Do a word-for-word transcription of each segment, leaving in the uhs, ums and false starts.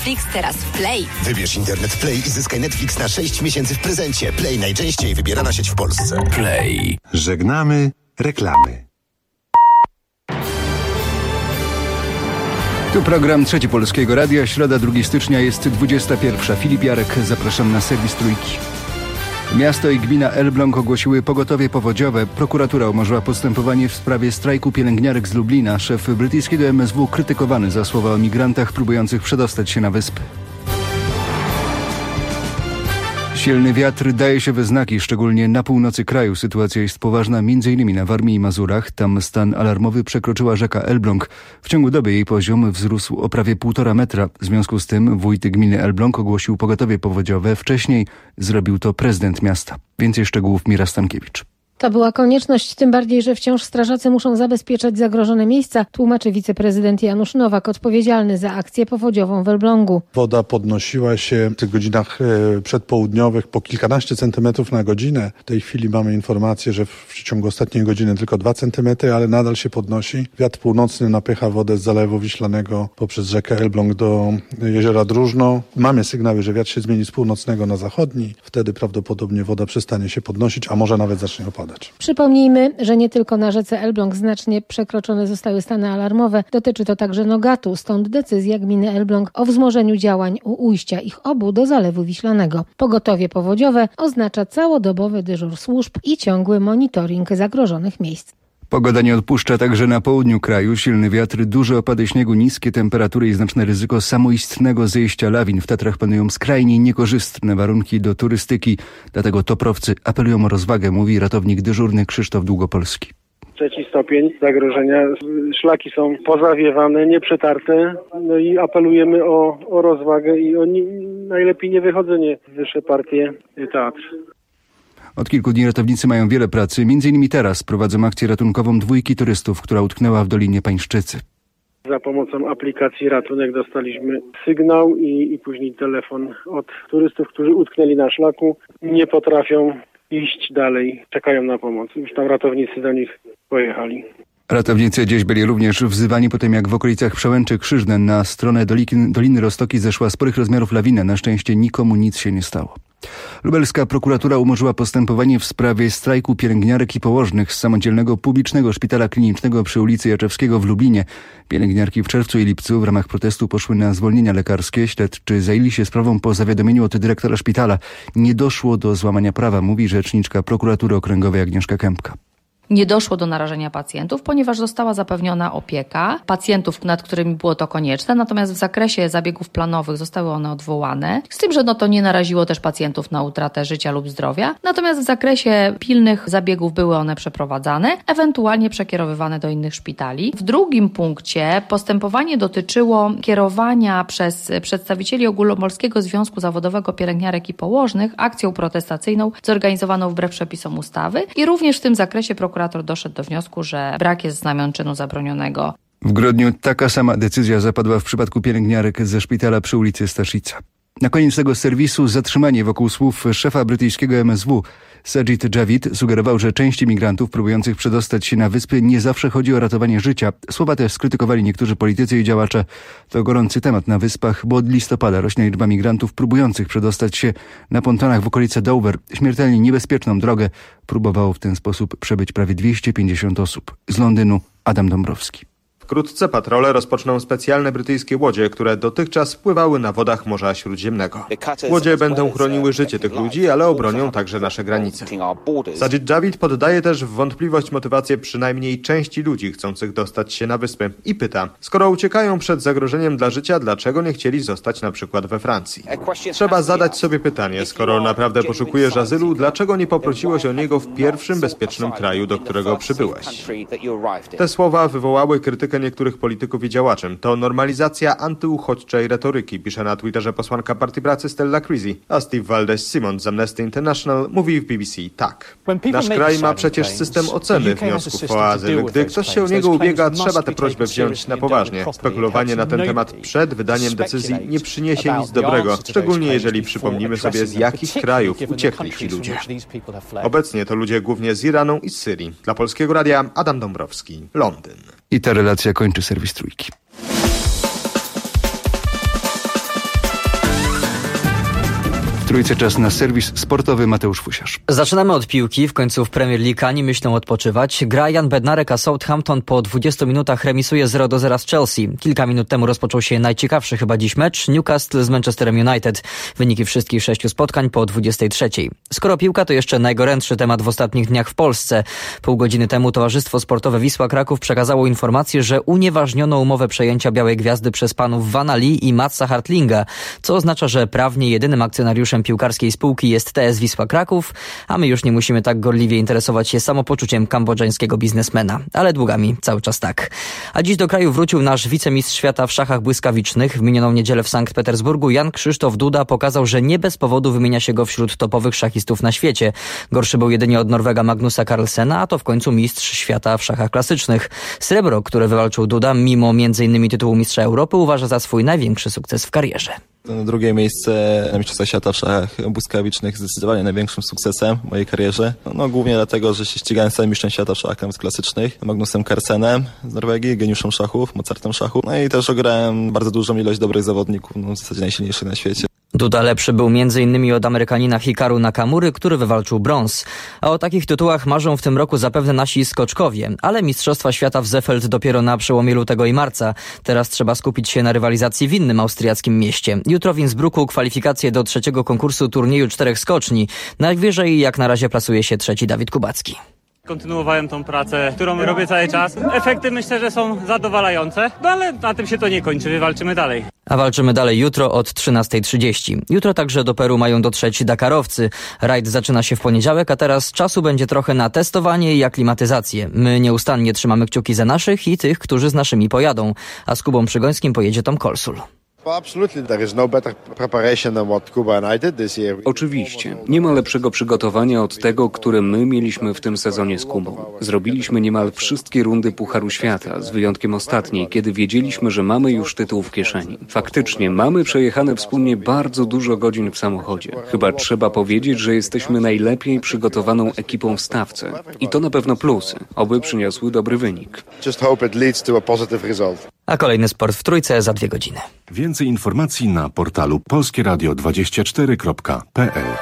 Netflix teraz w Play. Wybierz internet Play i zyskaj Netflix na sześć miesięcy w prezencie. Play najczęściej wybierana sieć w Polsce. Play. Żegnamy reklamy. Tu program Trzeci Polskiego Radia. Środa drugiego stycznia jest dwudziesta pierwsza. Filip Jarek, zapraszam na serwis Trójki. Miasto i gmina Elbląg ogłosiły pogotowie powodziowe. Prokuratura umorzyła postępowanie w sprawie strajku pielęgniarek z Lublina. Szef brytyjskiego M S W krytykowany za słowa o migrantach próbujących przedostać się na wyspy. Silny wiatr daje się we znaki, szczególnie na północy kraju. Sytuacja jest poważna m.in. na Warmii i Mazurach. Tam stan alarmowy przekroczyła rzeka Elbląg. W ciągu doby jej poziom wzrósł o prawie półtora metra. W związku z tym wójt gminy Elbląg ogłosił pogotowie powodziowe. Wcześniej zrobił to prezydent miasta. Więcej szczegółów Mira Stankiewicz. To była konieczność, tym bardziej, że wciąż strażacy muszą zabezpieczać zagrożone miejsca, tłumaczy wiceprezydent Janusz Nowak, odpowiedzialny za akcję powodziową w Elblągu. Woda podnosiła się w tych godzinach przedpołudniowych po kilkanaście centymetrów na godzinę. W tej chwili mamy informację, że w ciągu ostatniej godziny tylko dwa centymetry, ale nadal się podnosi. Wiatr północny napycha wodę z Zalewu Wiślanego poprzez rzekę Elbląg do jeziora Drużno. Mamy sygnały, że wiatr się zmieni z północnego na zachodni. Wtedy prawdopodobnie woda przestanie się podnosić, a może nawet zacznie opadać. Przypomnijmy, że nie tylko na rzece Elbląg znacznie przekroczone zostały stany alarmowe. Dotyczy to także Nogatu, stąd decyzja gminy Elbląg o wzmożeniu działań u ujścia ich obu do Zalewu Wiślanego. Pogotowie powodziowe oznacza całodobowy dyżur służb i ciągły monitoring zagrożonych miejsc. Pogoda nie odpuszcza także na południu kraju. Silny wiatr, duże opady śniegu, niskie temperatury i znaczne ryzyko samoistnego zejścia lawin. W Tatrach panują skrajnie niekorzystne warunki do turystyki. Dlatego toprowcy apelują o rozwagę, mówi ratownik dyżurny Krzysztof Długopolski. Trzeci stopień zagrożenia. Szlaki są pozawiewane, nieprzetarte. No i apelujemy o, o rozwagę i o nie, najlepiej nie wychodzenie w wyższe partie teatr. Od kilku dni ratownicy mają wiele pracy. Między innymi teraz prowadzą akcję ratunkową dwójki turystów, która utknęła w Dolinie Pańszczycy. Za pomocą aplikacji Ratunek dostaliśmy sygnał i, i później telefon od turystów, którzy utknęli na szlaku. Nie potrafią iść dalej, czekają na pomoc. Już tam ratownicy do nich pojechali. Ratownicy dziś byli również wzywani po tym, jak w okolicach Przełęczy Krzyżne na stronę Doliny, Doliny Roztoki zeszła sporych rozmiarów lawina. Na szczęście nikomu nic się nie stało. Lubelska prokuratura umorzyła postępowanie w sprawie strajku pielęgniarek i położnych z samodzielnego publicznego szpitala klinicznego przy ulicy Jaczewskiego w Lublinie. Pielęgniarki w czerwcu i lipcu w ramach protestu poszły na zwolnienia lekarskie. Śledczy zajęli się sprawą po zawiadomieniu od dyrektora szpitala. Nie doszło do złamania prawa, mówi rzeczniczka prokuratury okręgowej Agnieszka Kępka. Nie doszło do narażenia pacjentów, ponieważ została zapewniona opieka pacjentów, nad którymi było to konieczne, natomiast w zakresie zabiegów planowych zostały one odwołane, z tym, że no to nie naraziło też pacjentów na utratę życia lub zdrowia, natomiast w zakresie pilnych zabiegów były one przeprowadzane, ewentualnie przekierowywane do innych szpitali. W drugim punkcie postępowanie dotyczyło kierowania przez przedstawicieli Ogólnopolskiego Związku Zawodowego Pielęgniarek i Położnych akcją protestacyjną zorganizowaną wbrew przepisom ustawy i również w tym zakresie prokurator doszedł do wniosku, że brak jest znamion czynu zabronionego. W grudniu taka sama decyzja zapadła w przypadku pielęgniarek ze szpitala przy ulicy Staszica. Na koniec tego serwisu zatrzymanie wokół słów szefa brytyjskiego M S W. Sajid Javid sugerował, że części migrantów próbujących przedostać się na wyspy nie zawsze chodzi o ratowanie życia. Słowa te skrytykowali niektórzy politycy i działacze. To gorący temat na wyspach, bo od listopada rośnie liczba migrantów próbujących przedostać się na pontonach w okolice Dover. Śmiertelnie niebezpieczną drogę próbowało w ten sposób przebyć prawie dwieście pięćdziesiąt osób. Z Londynu Adam Dąbrowski. Wkrótce patrole rozpoczną specjalne brytyjskie łodzie, które dotychczas pływały na wodach Morza Śródziemnego. Łodzie będą chroniły życie tych ludzi, ale obronią także nasze granice. Sajid Javid poddaje też w wątpliwość motywację przynajmniej części ludzi chcących dostać się na wyspy i pyta, skoro uciekają przed zagrożeniem dla życia, dlaczego nie chcieli zostać na przykład we Francji? Trzeba zadać sobie pytanie, skoro naprawdę poszukujesz azylu, dlaczego nie poprosiłeś o niego w pierwszym bezpiecznym kraju, do którego przybyłeś? Te słowa wywołały krytykę niektórych polityków i działaczy. To normalizacja antyuchodźczej retoryki, pisze na Twitterze posłanka Partii Pracy Stella Creasy, a Steve Valdez-Simon z Amnesty International mówi w B B C tak. Nasz kraj ma przecież system oceny wniosków o azyl. Gdy ktoś się o niego ubiega, trzeba tę prośbę wziąć na poważnie. Spekulowanie na ten temat przed wydaniem decyzji nie przyniesie nic dobrego, szczególnie jeżeli przypomnimy sobie, z jakich krajów uciekli ci ludzie. Obecnie to ludzie głównie z Iranu i z Syrii. Dla Polskiego Radia Adam Dąbrowski, Londyn. I ta relacja kończy serwis Trójki. Trójce czas na serwis sportowy. Mateusz Fusiarz. Zaczynamy od piłki. W końcu w Premier League ani myślą odpoczywać. Gra Jan Bednarek, a Southampton po dwudziestu minutach remisuje zero do zera z Chelsea. Kilka minut temu rozpoczął się najciekawszy chyba dziś mecz. Newcastle z Manchesterem United. Wyniki wszystkich sześciu spotkań po dwudziestej trzeciej. Skoro piłka, to jeszcze najgorętszy temat w ostatnich dniach w Polsce. Pół godziny temu Towarzystwo Sportowe Wisła Kraków przekazało informację, że unieważniono umowę przejęcia Białej Gwiazdy przez panów Vana Lee i Matsa Hartlinga, co oznacza, że prawnie jedynym akcjonariuszem piłkarskiej spółki jest T S Wisła Kraków, a my już nie musimy tak gorliwie interesować się samopoczuciem kambodżańskiego biznesmena, ale długami cały czas tak. A dziś do kraju wrócił nasz wicemistrz świata w szachach błyskawicznych. W minioną niedzielę w Sankt Petersburgu Jan Krzysztof Duda pokazał, że nie bez powodu wymienia się go wśród topowych szachistów na świecie. Gorszy był jedynie od Norwega Magnusa Carlsena, a to w końcu mistrz świata w szachach klasycznych. Srebro, które wywalczył Duda, mimo między innymi tytułu mistrza Europy, uważa za swój największy sukces w karierze. Drugie miejsce na Mistrzostwach Świata w szachach błyskawicznych zdecydowanie największym sukcesem w mojej karierze. No głównie dlatego, że się ścigałem z całym mistrzem świata w szachach klasycznych, Magnusem Carlsenem z Norwegii, geniuszem szachów, Mozartem szachu. No i też ograłem bardzo dużą ilość dobrych zawodników, no w zasadzie najsilniejszych na świecie. Duda lepszy był między innymi od Amerykanina Hikaru Nakamury, który wywalczył brąz. A o takich tytułach marzą w tym roku zapewne nasi skoczkowie, ale Mistrzostwa Świata w Seefeld dopiero na przełomie lutego i marca. Teraz trzeba skupić się na rywalizacji w innym austriackim mieście. Jutro w Innsbrucku kwalifikacje do trzeciego konkursu turnieju czterech skoczni. Najwyżej jak na razie plasuje się trzeci Dawid Kubacki. Kontynuowałem tą pracę, którą robię cały czas. Efekty myślę, że są zadowalające, no ale na tym się to nie kończy, wywalczymy dalej. A walczymy dalej jutro od trzynastej trzydzieści. Jutro także do Peru mają dotrzeć Dakarowcy. Rajd zaczyna się w poniedziałek, a teraz czasu będzie trochę na testowanie i aklimatyzację. My nieustannie trzymamy kciuki za naszych i tych, którzy z naszymi pojadą. A z Kubą Przygońskim pojedzie Tom Kolsul. Oczywiście. Nie ma lepszego przygotowania od tego, które my mieliśmy w tym sezonie z Kubą. Zrobiliśmy niemal wszystkie rundy Pucharu Świata, z wyjątkiem ostatniej, kiedy wiedzieliśmy, że mamy już tytuł w kieszeni. Faktycznie, mamy przejechane wspólnie bardzo dużo godzin w samochodzie. Chyba trzeba powiedzieć, że jesteśmy najlepiej przygotowaną ekipą w stawce. I to na pewno plusy. Oby przyniosły dobry wynik. A kolejny sport w Trójce za dwie godziny. Więcej informacji na portalu polskie radio dwadzieścia cztery kropka p l.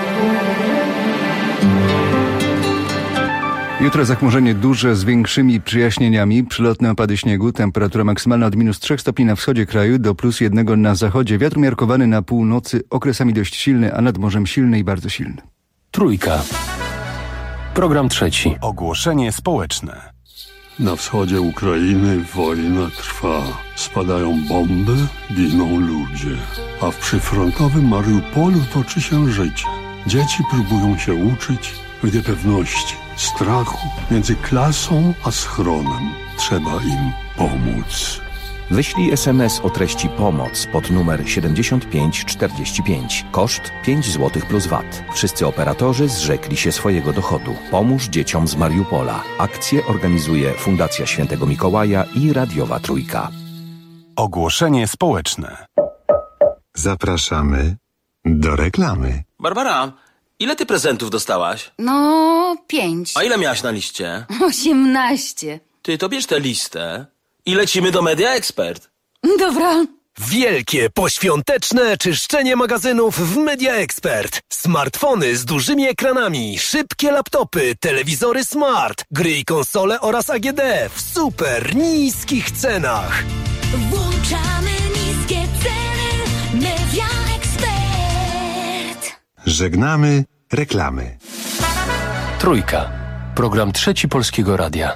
Jutro zachmurzenie duże z większymi przyjaśnieniami, przelotne opady śniegu, temperatura maksymalna od minus trzech stopni na wschodzie kraju do plus jednego na zachodzie. Wiatr umiarkowany na północy, okresami dość silny, a nad morzem silny i bardzo silny. Trójka. Program trzeci. Ogłoszenie społeczne. Na wschodzie Ukrainy wojna trwa. Spadają bomby, giną ludzie. A w przyfrontowym Mariupolu toczy się życie. Dzieci próbują się uczyć w niepewności, strachu między klasą a schronem. Trzeba im pomóc. Wyślij es em es o treści pomoc pod numer siedemdziesiąt pięć czterdzieści pięć. Koszt pięć złotych plus V A T. Wszyscy operatorzy zrzekli się swojego dochodu. Pomóż dzieciom z Mariupola. Akcję organizuje Fundacja Świętego Mikołaja i Radiowa Trójka. Ogłoszenie społeczne. Zapraszamy do reklamy. Barbara, ile ty prezentów dostałaś? No, pięć. A ile miałaś na liście? Osiemnaście. Ty to bierz tę listę i lecimy do Media Expert. Dobra. Wielkie poświąteczne czyszczenie magazynów w Media Expert. Smartfony z dużymi ekranami, szybkie laptopy, telewizory smart, gry i konsole oraz A G D w super niskich cenach. Włączamy niskie ceny. Media Expert. Żegnamy reklamy. Trójka. Program trzeci Polskiego Radia.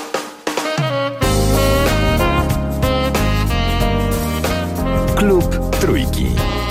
Klub Trójki.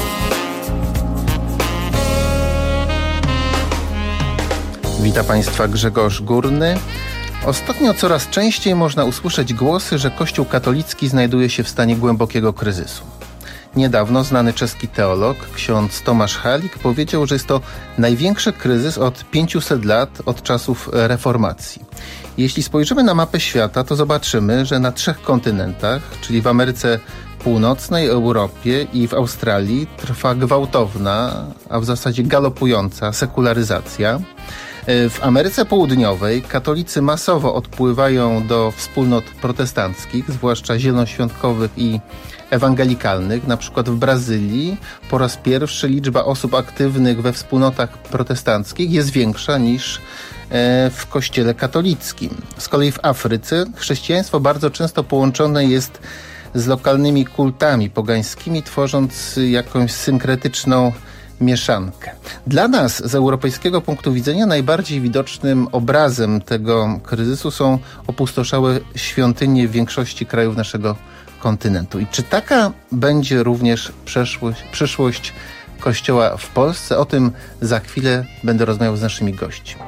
Witam Państwa, Grzegorz Górny. Ostatnio coraz częściej można usłyszeć głosy, że Kościół katolicki znajduje się w stanie głębokiego kryzysu. Niedawno znany czeski teolog, ksiądz Tomasz Halik, powiedział, że jest to największy kryzys od pięciuset lat, od czasów reformacji. Jeśli spojrzymy na mapę świata, to zobaczymy, że na trzech kontynentach, czyli w Ameryce Północnej, Europie i w Australii, trwa gwałtowna, a w zasadzie galopująca sekularyzacja. W Ameryce Południowej katolicy masowo odpływają do wspólnot protestanckich, zwłaszcza zielonoświątkowych i ewangelikalnych. Na przykład w Brazylii po raz pierwszy liczba osób aktywnych we wspólnotach protestanckich jest większa niż w kościele katolickim. Z kolei w Afryce chrześcijaństwo bardzo często połączone jest z lokalnymi kultami pogańskimi, tworząc jakąś synkretyczną mieszankę. Dla nas z europejskiego punktu widzenia najbardziej widocznym obrazem tego kryzysu są opustoszałe świątynie w większości krajów naszego kontynentu. I czy taka będzie również przeszłość, przyszłość Kościoła w Polsce? O tym za chwilę będę rozmawiał z naszymi gośćmi.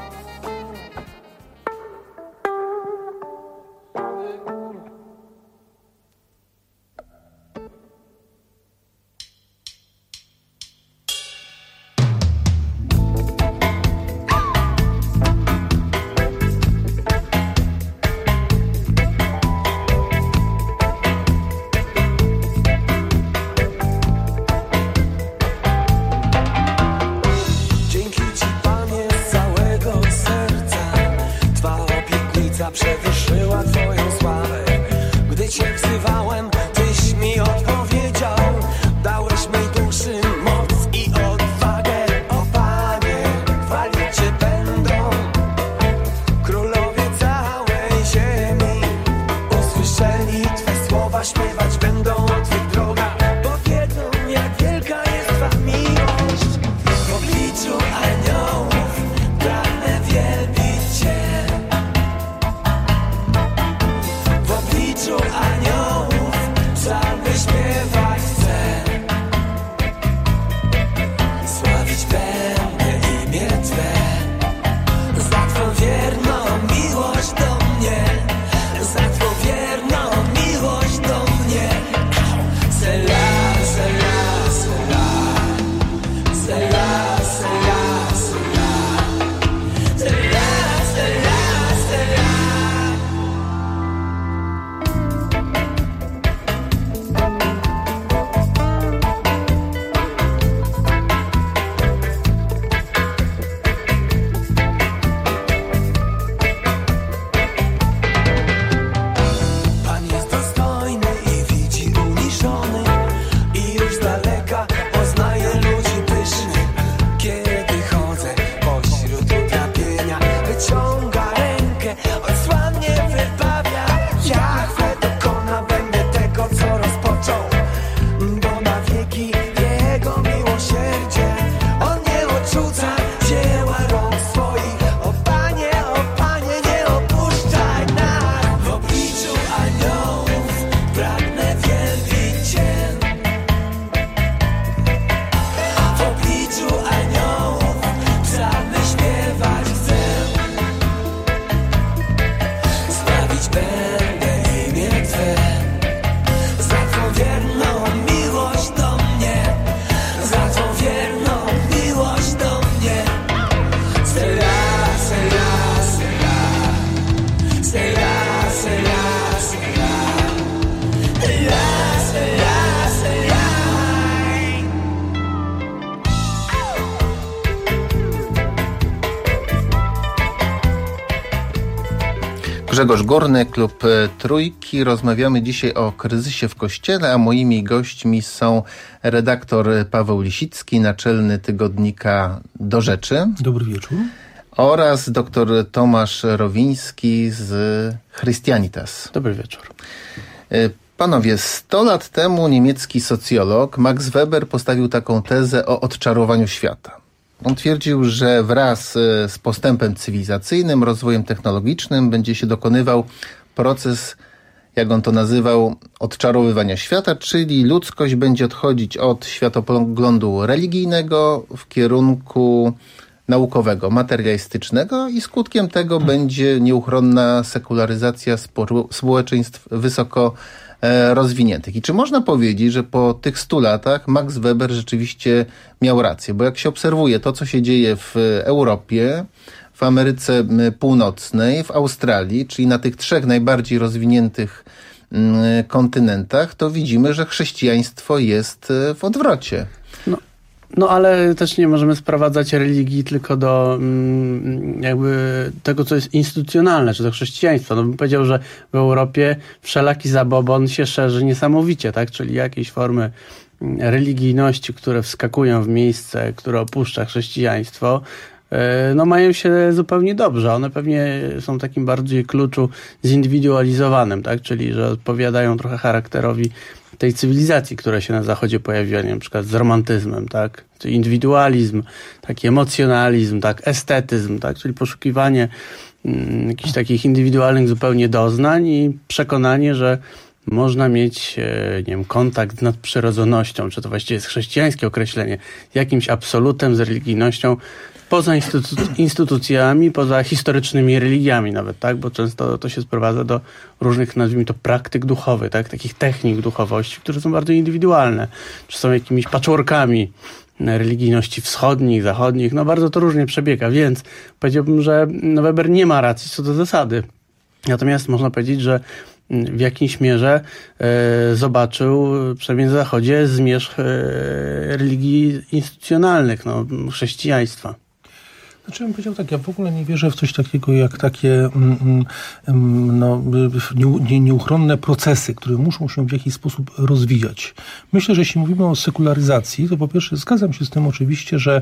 Grzegorz Górny, Klub Trójki. Rozmawiamy dzisiaj o kryzysie w Kościele, a moimi gośćmi są redaktor Paweł Lisicki, naczelny tygodnika Do Rzeczy. Dobry wieczór. Oraz doktor Tomasz Rowiński z Christianitas. Dobry wieczór. Panowie, sto lat temu niemiecki socjolog Max Weber postawił taką tezę o odczarowaniu świata. On twierdził, że wraz z postępem cywilizacyjnym, rozwojem technologicznym będzie się dokonywał proces, jak on to nazywał, odczarowywania świata, czyli ludzkość będzie odchodzić od światopoglądu religijnego w kierunku naukowego, materialistycznego i skutkiem tego będzie nieuchronna sekularyzacja społeczeństw wysoko rozwiniętych. I czy można powiedzieć, że po tych stu latach Max Weber rzeczywiście miał rację? Bo jak się obserwuje to, co się dzieje w Europie, w Ameryce Północnej, w Australii, czyli na tych trzech najbardziej rozwiniętych kontynentach, to widzimy, że chrześcijaństwo jest w odwrocie. No, No ale też nie możemy sprowadzać religii tylko do jakby tego, co jest instytucjonalne, czy do chrześcijaństwa. No bym powiedział, że w Europie wszelaki zabobon się szerzy niesamowicie, tak? Czyli jakieś formy religijności, które wskakują w miejsce, które opuszcza chrześcijaństwo, no mają się zupełnie dobrze. One pewnie są takim bardziej kluczu zindywidualizowanym, tak? Czyli że odpowiadają trochę charakterowi tej cywilizacji, która się na Zachodzie pojawiła, nie wiem, na przykład z romantyzmem, tak? Czyli indywidualizm, taki emocjonalizm, tak? Estetyzm, tak? Czyli poszukiwanie mm, jakichś takich indywidualnych zupełnie doznań i przekonanie, że można mieć, nie wiem, kontakt z nadprzyrodzonością, czy to właściwie jest chrześcijańskie określenie, jakimś absolutem, z religijnością, poza instytu- instytucjami, poza historycznymi religiami nawet, tak? Bo często to się sprowadza do różnych, nazwijmy to, praktyk duchowych, tak? Takich technik duchowości, które są bardzo indywidualne, czy są jakimiś patchworkami religijności wschodnich, zachodnich, no bardzo to różnie przebiega, więc powiedziałbym, że no Weber nie ma racji co do zasady. Natomiast można powiedzieć, że w jakiejś mierze e, zobaczył, przynajmniej na Zachodzie, zmierzch e, religii instytucjonalnych, no, chrześcijaństwa. Znaczy, bym powiedział tak, ja w ogóle nie wierzę w coś takiego jak takie mm, mm, no, nie, nieuchronne procesy, które muszą się w jakiś sposób rozwijać. Myślę, że jeśli mówimy o sekularyzacji, to po pierwsze zgadzam się z tym oczywiście, że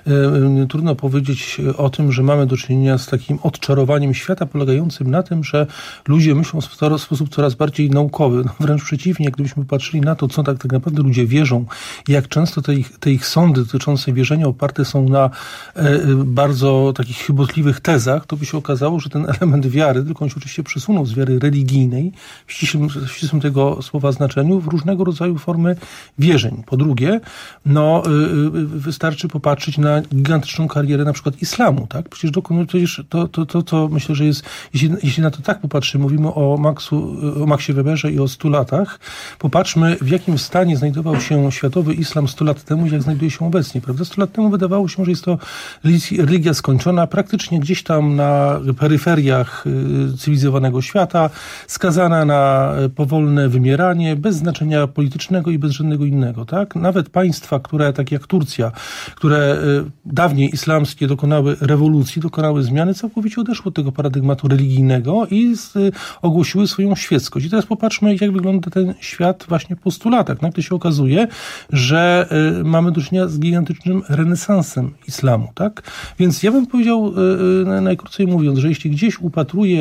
y, trudno powiedzieć o tym, że mamy do czynienia z takim odczarowaniem świata polegającym na tym, że ludzie myślą w, w sposób coraz bardziej naukowy. No, wręcz przeciwnie, gdybyśmy patrzyli na to, co tak, tak naprawdę ludzie wierzą i jak często te ich, te ich sądy dotyczące wierzenia oparte są na y, bardzo bardzo takich chybotliwych tezach, to by się okazało, że ten element wiary, tylko on się oczywiście przesunął z wiary religijnej, w ścisłym, w ścisłym tego słowa znaczeniu, w różnego rodzaju formy wierzeń. Po drugie, no, yy, wystarczy popatrzeć na gigantyczną karierę na przykład islamu, tak? Przecież dokonuje to, to, to, to myślę, że jest, jeśli, jeśli na to tak popatrzymy, mówimy o, Maxu, o Maxie Weberze i o stu latach, popatrzmy, w jakim stanie znajdował się światowy islam stu lat temu i jak znajduje się obecnie, prawda? stu lat temu wydawało się, że jest to religia skończona, praktycznie gdzieś tam na peryferiach cywilizowanego świata, skazana na powolne wymieranie, bez znaczenia politycznego i bez żadnego innego, tak? Nawet państwa, które, tak jak Turcja, które dawniej islamskie dokonały rewolucji, dokonały zmiany, całkowicie odeszły od tego paradygmatu religijnego i z, ogłosiły swoją świeckość. I teraz popatrzmy, jak wygląda ten świat właśnie po stu latach. Nagle się okazuje, że y, mamy do czynienia z gigantycznym renesansem islamu, tak? Więc ja bym powiedział, y, najkrócej mówiąc, że jeśli gdzieś upatruję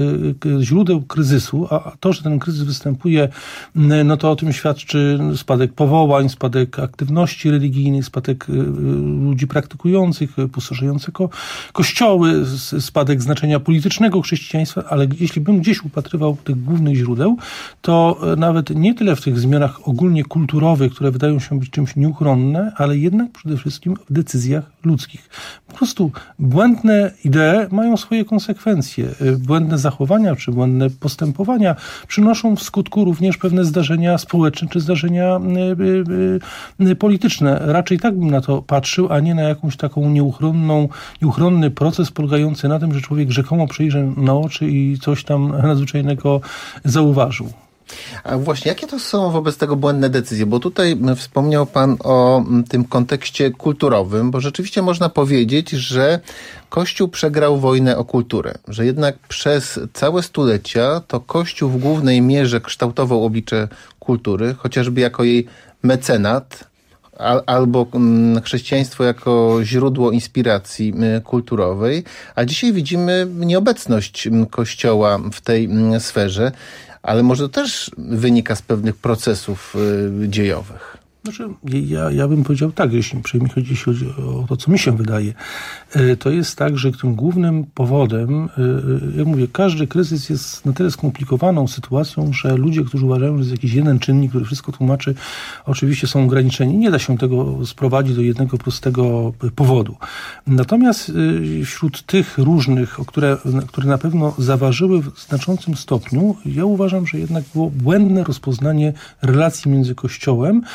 y, y, źródeł kryzysu, a to, że ten kryzys występuje, y, no to o tym świadczy spadek powołań, spadek aktywności religijnej, spadek y, ludzi praktykujących, pustoszejących ko- kościoły, spadek znaczenia politycznego chrześcijaństwa, ale jeśli bym gdzieś upatrywał tych głównych źródeł, to nawet nie tyle w tych zmianach ogólnie kulturowych, które wydają się być czymś nieuchronne, ale jednak przede wszystkim w decyzjach ludzkich. Po prostu błędne idee mają swoje konsekwencje. Błędne zachowania czy błędne postępowania przynoszą w skutku również pewne zdarzenia społeczne czy zdarzenia polityczne. Raczej tak bym na to patrzył, a nie na jakąś taką nieuchronną, nieuchronny proces polegający na tym, że człowiek rzekomo przejrzy na oczy i coś tam nadzwyczajnego zauważył. A właśnie, jakie to są wobec tego błędne decyzje? Bo tutaj wspomniał Pan o tym kontekście kulturowym, bo rzeczywiście można powiedzieć, że Kościół przegrał wojnę o kulturę, że jednak przez całe stulecia to Kościół w głównej mierze kształtował oblicze kultury, chociażby jako jej mecenat, albo chrześcijaństwo jako źródło inspiracji kulturowej, a dzisiaj widzimy nieobecność Kościoła w tej sferze. Ale może to też wynika z pewnych procesów y, dziejowych. Znaczy, ja, ja bym powiedział tak, jeśli, jeśli chodzi o to, co mi się wydaje, to jest tak, że tym głównym powodem, jak mówię, każdy kryzys jest na tyle skomplikowaną sytuacją, że ludzie, którzy uważają, że jest jakiś jeden czynnik, który wszystko tłumaczy, oczywiście są ograniczeni. Nie da się tego sprowadzić do jednego prostego powodu. Natomiast wśród tych różnych, które, które na pewno zaważyły w znaczącym stopniu, ja uważam, że jednak było błędne rozpoznanie relacji między Kościołem a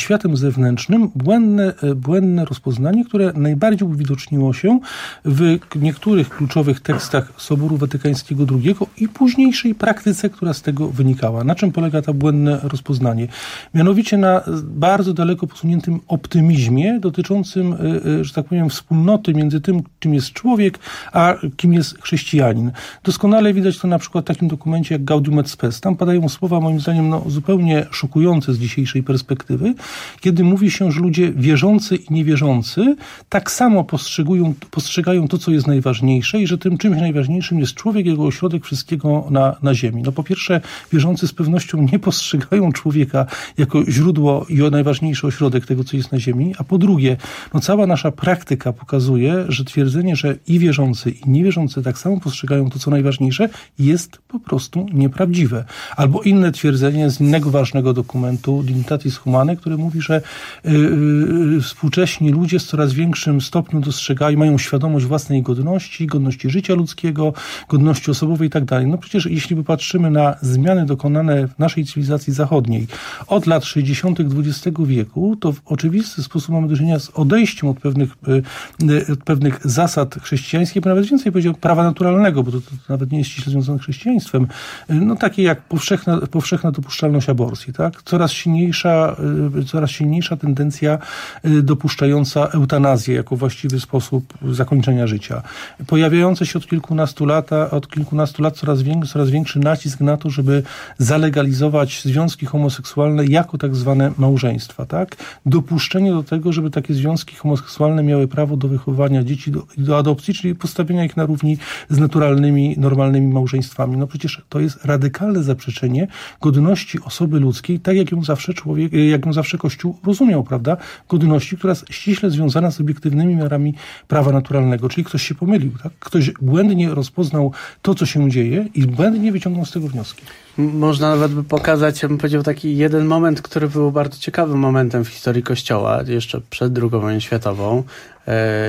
światem zewnętrznym błędne, błędne rozpoznanie, które najbardziej uwidoczniło się w niektórych kluczowych tekstach Soboru Watykańskiego drugiego i późniejszej praktyce, która z tego wynikała. Na czym polega to błędne rozpoznanie? Mianowicie na bardzo daleko posuniętym optymizmie dotyczącym, że tak powiem, wspólnoty między tym, czym jest człowiek, a kim jest chrześcijanin. Doskonale widać to na przykład w takim dokumencie jak Gaudium et Spes. Tam padają słowa, moim zdaniem, no, zupełnie szokujące z dzisiejszej perspektywy, kiedy mówi się, że ludzie wierzący i niewierzący tak samo postrzegują, postrzegają to, co jest najważniejsze i że tym czymś najważniejszym jest człowiek, jego ośrodek wszystkiego na, na ziemi. No po pierwsze, wierzący z pewnością nie postrzegają człowieka jako źródło i najważniejszy ośrodek tego, co jest na ziemi, a po drugie, no cała nasza praktyka pokazuje, że twierdzenie, że i wierzący, i niewierzący tak samo postrzegają to, co najważniejsze, jest po prostu nieprawdziwe. Albo inne twierdzenie z innego ważnego dokumentu, Dignitatis Humanae, które mówi, że yy, yy, współcześni ludzie z coraz większym stopniu dostrzegają, mają świadomość własnej godności, godności życia ludzkiego, godności osobowej i tak dalej. No przecież jeśli popatrzymy na zmiany dokonane w naszej cywilizacji zachodniej od lat sześćdziesiątych dwudziestego wieku, to w oczywisty sposób mamy do czynienia z odejściem od pewnych, yy, od pewnych zasad chrześcijańskich, nawet więcej powiedział prawa naturalnego, bo to, to nawet nie jest ściśle związane z chrześcijaństwem, no takie jak powszechna, powszechna dopuszczalność aborcji, tak? Coraz silniejsza, coraz silniejsza tendencja dopuszczająca eutanazję jako właściwy sposób zakończenia życia. Pojawiające się od kilkunastu lat, od kilkunastu lat coraz, większy, coraz większy nacisk na to, żeby zalegalizować związki homoseksualne jako tak zwane małżeństwa, tak? Dopuszczenie do tego, żeby takie związki homoseksualne miały prawo do wychowania dzieci, do, do adopcji, czyli postawienia ich na równi z naturalnymi, normalnymi małżeństwami. No przecież to jest radykalne zaprzeczenie godności osoby ludzkiej, tak jak ją zawsze człowiek, jak ją zawsze Kościół rozumiał, prawda? Godności, która jest ściśle związana z obiektywnymi miarami prawa naturalnego. Czyli ktoś się pomylił, tak? Ktoś błędnie rozpoznał to, co się dzieje i błędnie wyciągnął z tego wnioski. Można nawet by pokazać, ja bym powiedział, taki jeden moment, który był bardzo ciekawym momentem w historii Kościoła, jeszcze przed drugą wojną światową, yy,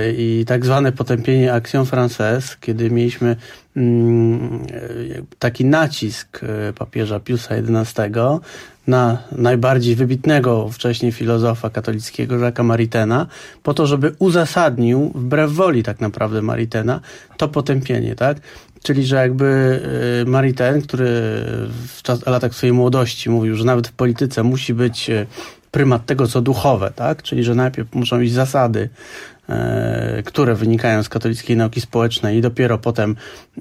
i tak zwane potępienie Action Française, kiedy mieliśmy yy, taki nacisk yy, papieża Piusa jedenastego na najbardziej wybitnego wcześniej filozofa katolickiego Jacques'a Maritaina, po to, żeby uzasadnił, wbrew woli tak naprawdę Maritaina, to potępienie, tak? Czyli, że jakby Maritain, który w czas, latach swojej młodości mówił, że nawet w polityce musi być prymat tego, co duchowe, tak? Czyli, że najpierw muszą iść zasady, e, które wynikają z katolickiej nauki społecznej i dopiero potem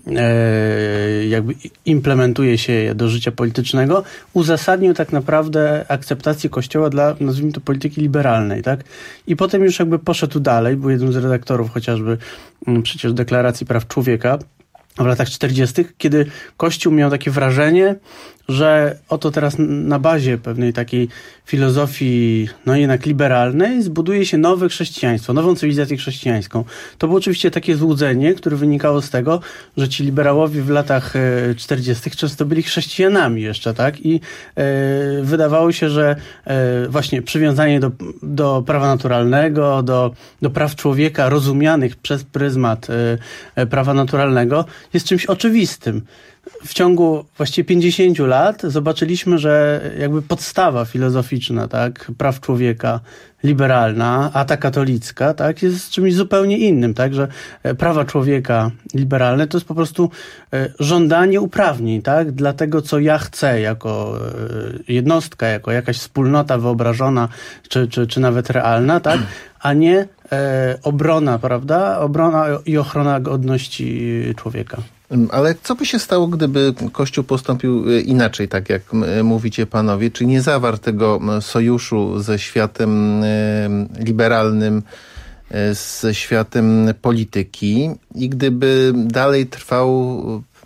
e, jakby implementuje się je do życia politycznego, uzasadnił tak naprawdę akceptację Kościoła dla, nazwijmy to, polityki liberalnej, tak? I potem już jakby poszedł dalej, był jednym z redaktorów chociażby m, przecież Deklaracji Praw Człowieka w latach czterdziestych, kiedy Kościół miał takie wrażenie, że oto teraz na bazie pewnej takiej filozofii, no jednak liberalnej, zbuduje się nowe chrześcijaństwo, nową cywilizację chrześcijańską. To było oczywiście takie złudzenie, które wynikało z tego, że ci liberałowie w latach czterdziestych często byli chrześcijanami jeszcze, tak? I e, wydawało się, że e, właśnie przywiązanie do, do prawa naturalnego, do, do praw człowieka rozumianych przez pryzmat e, prawa naturalnego jest czymś oczywistym. W ciągu właściwie pięćdziesięciu lat zobaczyliśmy, że jakby podstawa filozoficzna, tak, praw człowieka, liberalna, a ta katolicka, tak, jest czymś zupełnie innym, tak, że prawa człowieka liberalne to jest po prostu żądanie uprawnień, tak, dla tego, co ja chcę jako jednostka, jako jakaś wspólnota wyobrażona, czy, czy, czy nawet realna, tak, a nie e, obrona, prawda, obrona i ochrona godności człowieka. Ale co by się stało, gdyby Kościół postąpił inaczej, tak jak mówicie panowie, czy nie zawarł tego sojuszu ze światem liberalnym, ze światem polityki i gdyby dalej trwał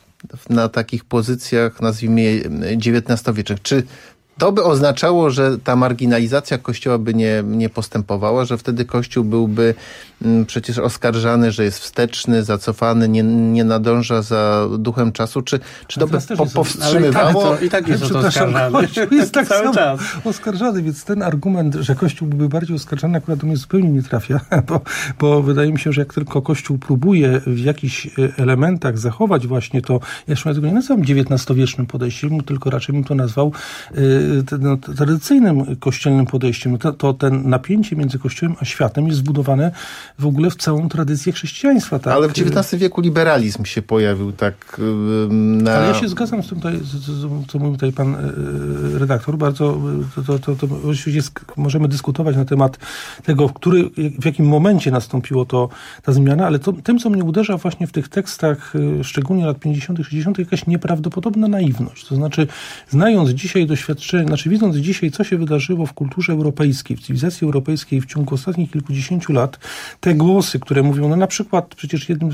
na takich pozycjach, nazwijmy je dziewiętnastowiecznych, czy to by oznaczało, że ta marginalizacja Kościoła by nie, nie postępowała, że wtedy Kościół byłby m, przecież oskarżany, że jest wsteczny, zacofany, nie, nie nadąża za duchem czasu, czy, czy to by po, powstrzymywało? Ale i tak, to, i tak jest to oskarżany. Kościół jest tak cały sam czas oskarżany, więc ten argument, że Kościół byłby bardziej oskarżany, akurat do mnie zupełnie nie trafia, bo, bo wydaje mi się, że jak tylko Kościół próbuje w jakichś elementach zachować właśnie to, ja już tego nie nazywam dziewiętnastowiecznym podejściem, tylko raczej bym to nazwał y, no, tradycyjnym kościelnym podejściem, no to, to ten napięcie między Kościołem a światem jest zbudowane w ogóle w całą tradycję chrześcijaństwa. Tak? Ale w dziewiętnastym wieku liberalizm się pojawił tak na... Ale ja się zgadzam z tym, tutaj, co mówił tutaj pan redaktor. Bardzo to, to, to, to oczywiście możemy dyskutować na temat tego, w, który, w jakim momencie nastąpiło to, ta zmiana, ale to, tym, co mnie uderza właśnie w tych tekstach, szczególnie lat pięćdziesiątych, sześćdziesiątych, jakaś nieprawdopodobna naiwność. To znaczy, znając dzisiaj doświadczenie, znaczy widząc dzisiaj, co się wydarzyło w kulturze europejskiej, w cywilizacji europejskiej w ciągu ostatnich kilkudziesięciu lat, te głosy, które mówią, no na przykład przecież jednym,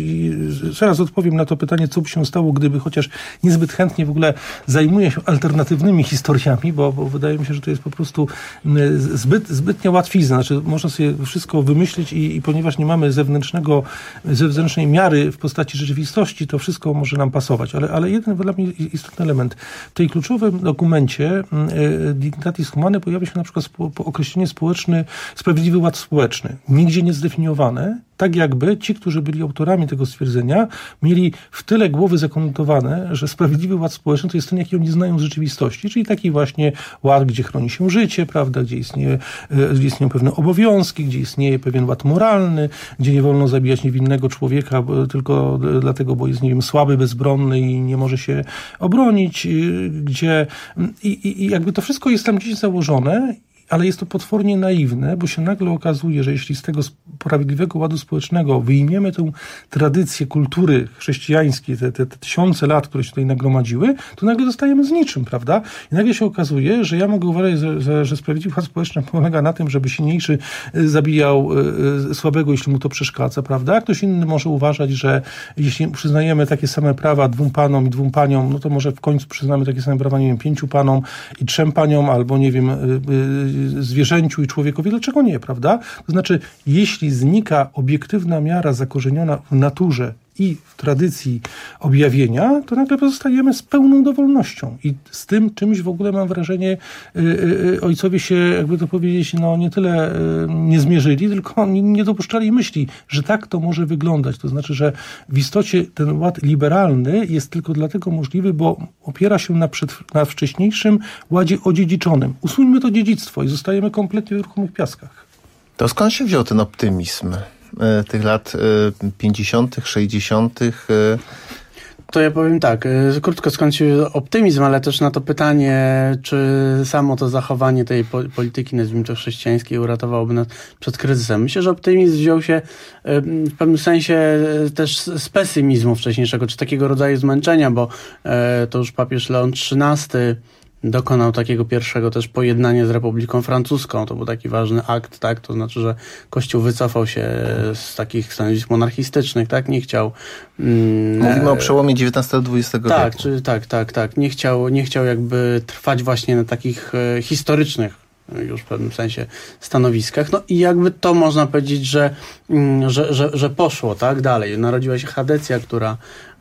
zaraz odpowiem na to pytanie, co by się stało, gdyby chociaż niezbyt chętnie w ogóle zajmuje się alternatywnymi historiami, bo, bo wydaje mi się, że to jest po prostu zbyt, zbytnia łatwizna. Znaczy, można sobie wszystko wymyślić i, i ponieważ nie mamy zewnętrznego, zewnętrznej miary w postaci rzeczywistości, to wszystko może nam pasować. Ale, ale jeden dla mnie istotny element. W tej kluczowym dokumencie Dignitatis Humanae pojawia się na przykład spo, określenie społeczny, sprawiedliwy ład społeczny. Nigdzie nie zdefiniowane, tak jakby ci, którzy byli autorami tego stwierdzenia, mieli w tyle głowy zakonotowane, że sprawiedliwy ład społeczny to jest ten, jaki oni znają z rzeczywistości, czyli taki właśnie ład, gdzie chroni się życie, prawda, gdzie istnieje, gdzie istnieją pewne obowiązki, gdzie istnieje pewien ład moralny, gdzie nie wolno zabijać niewinnego człowieka tylko dlatego, bo jest, nie wiem, słaby, bezbronny i nie może się obronić, gdzie i, i jakby to wszystko jest tam gdzieś założone, ale jest to potwornie naiwne, bo się nagle okazuje, że jeśli z tego sprawiedliwego ładu społecznego wyjmiemy tę tradycję kultury chrześcijańskiej, te, te, te tysiące lat, które się tutaj nagromadziły, to nagle zostajemy z niczym, prawda? I nagle się okazuje, że ja mogę uważać, że, że, że sprawiedliwy ład społeczny polega na tym, żeby silniejszy zabijał y, słabego, jeśli mu to przeszkadza, prawda? A ktoś inny może uważać, że jeśli przyznajemy takie same prawa dwóm panom i dwóm paniom, no to może w końcu przyznamy takie same prawa, nie wiem, pięciu panom i trzem paniom, albo nie wiem, y, y, zwierzęciu i człowiekowi, dlaczego nie, prawda? To znaczy, jeśli znika obiektywna miara zakorzeniona w naturze i w tradycji objawienia, to nagle pozostajemy z pełną dowolnością. I z tym czymś w ogóle mam wrażenie, yy, yy, ojcowie się, jakby to powiedzieć, no nie tyle yy, nie zmierzyli, tylko nie, nie dopuszczali myśli, że tak to może wyglądać. To znaczy, że w istocie ten ład liberalny jest tylko dlatego możliwy, bo opiera się na, przed, na wcześniejszym ładzie odziedziczonym. Usuńmy to dziedzictwo i zostajemy kompletnie w ruchomych piaskach. To skąd się wziął ten optymizm tych lat pięćdziesiątych, sześćdziesiątych? To ja powiem tak, krótko, skąd się optymizm, ale też na to pytanie, czy samo to zachowanie tej polityki, nazwijmy to chrześcijańskiej, uratowałoby nas przed kryzysem. Myślę, że optymizm wziął się w pewnym sensie też z pesymizmu wcześniejszego, czy takiego rodzaju zmęczenia, bo to już papież Leon trzynasty dokonał takiego pierwszego też pojednania z Republiką Francuską. To był taki ważny akt, tak? To znaczy, że Kościół wycofał się z takich stanowisk monarchistycznych, tak? Nie chciał... Mm, Mówimy o przełomie dziewiętnastego do dwudziestego tak, wieku. Czy, tak, tak, tak. Nie chciał, nie chciał jakby trwać właśnie na takich e, historycznych już w pewnym sensie stanowiskach. No i jakby to można powiedzieć, że, mm, że, że, że poszło, tak? Dalej. Narodziła się Chadecja, która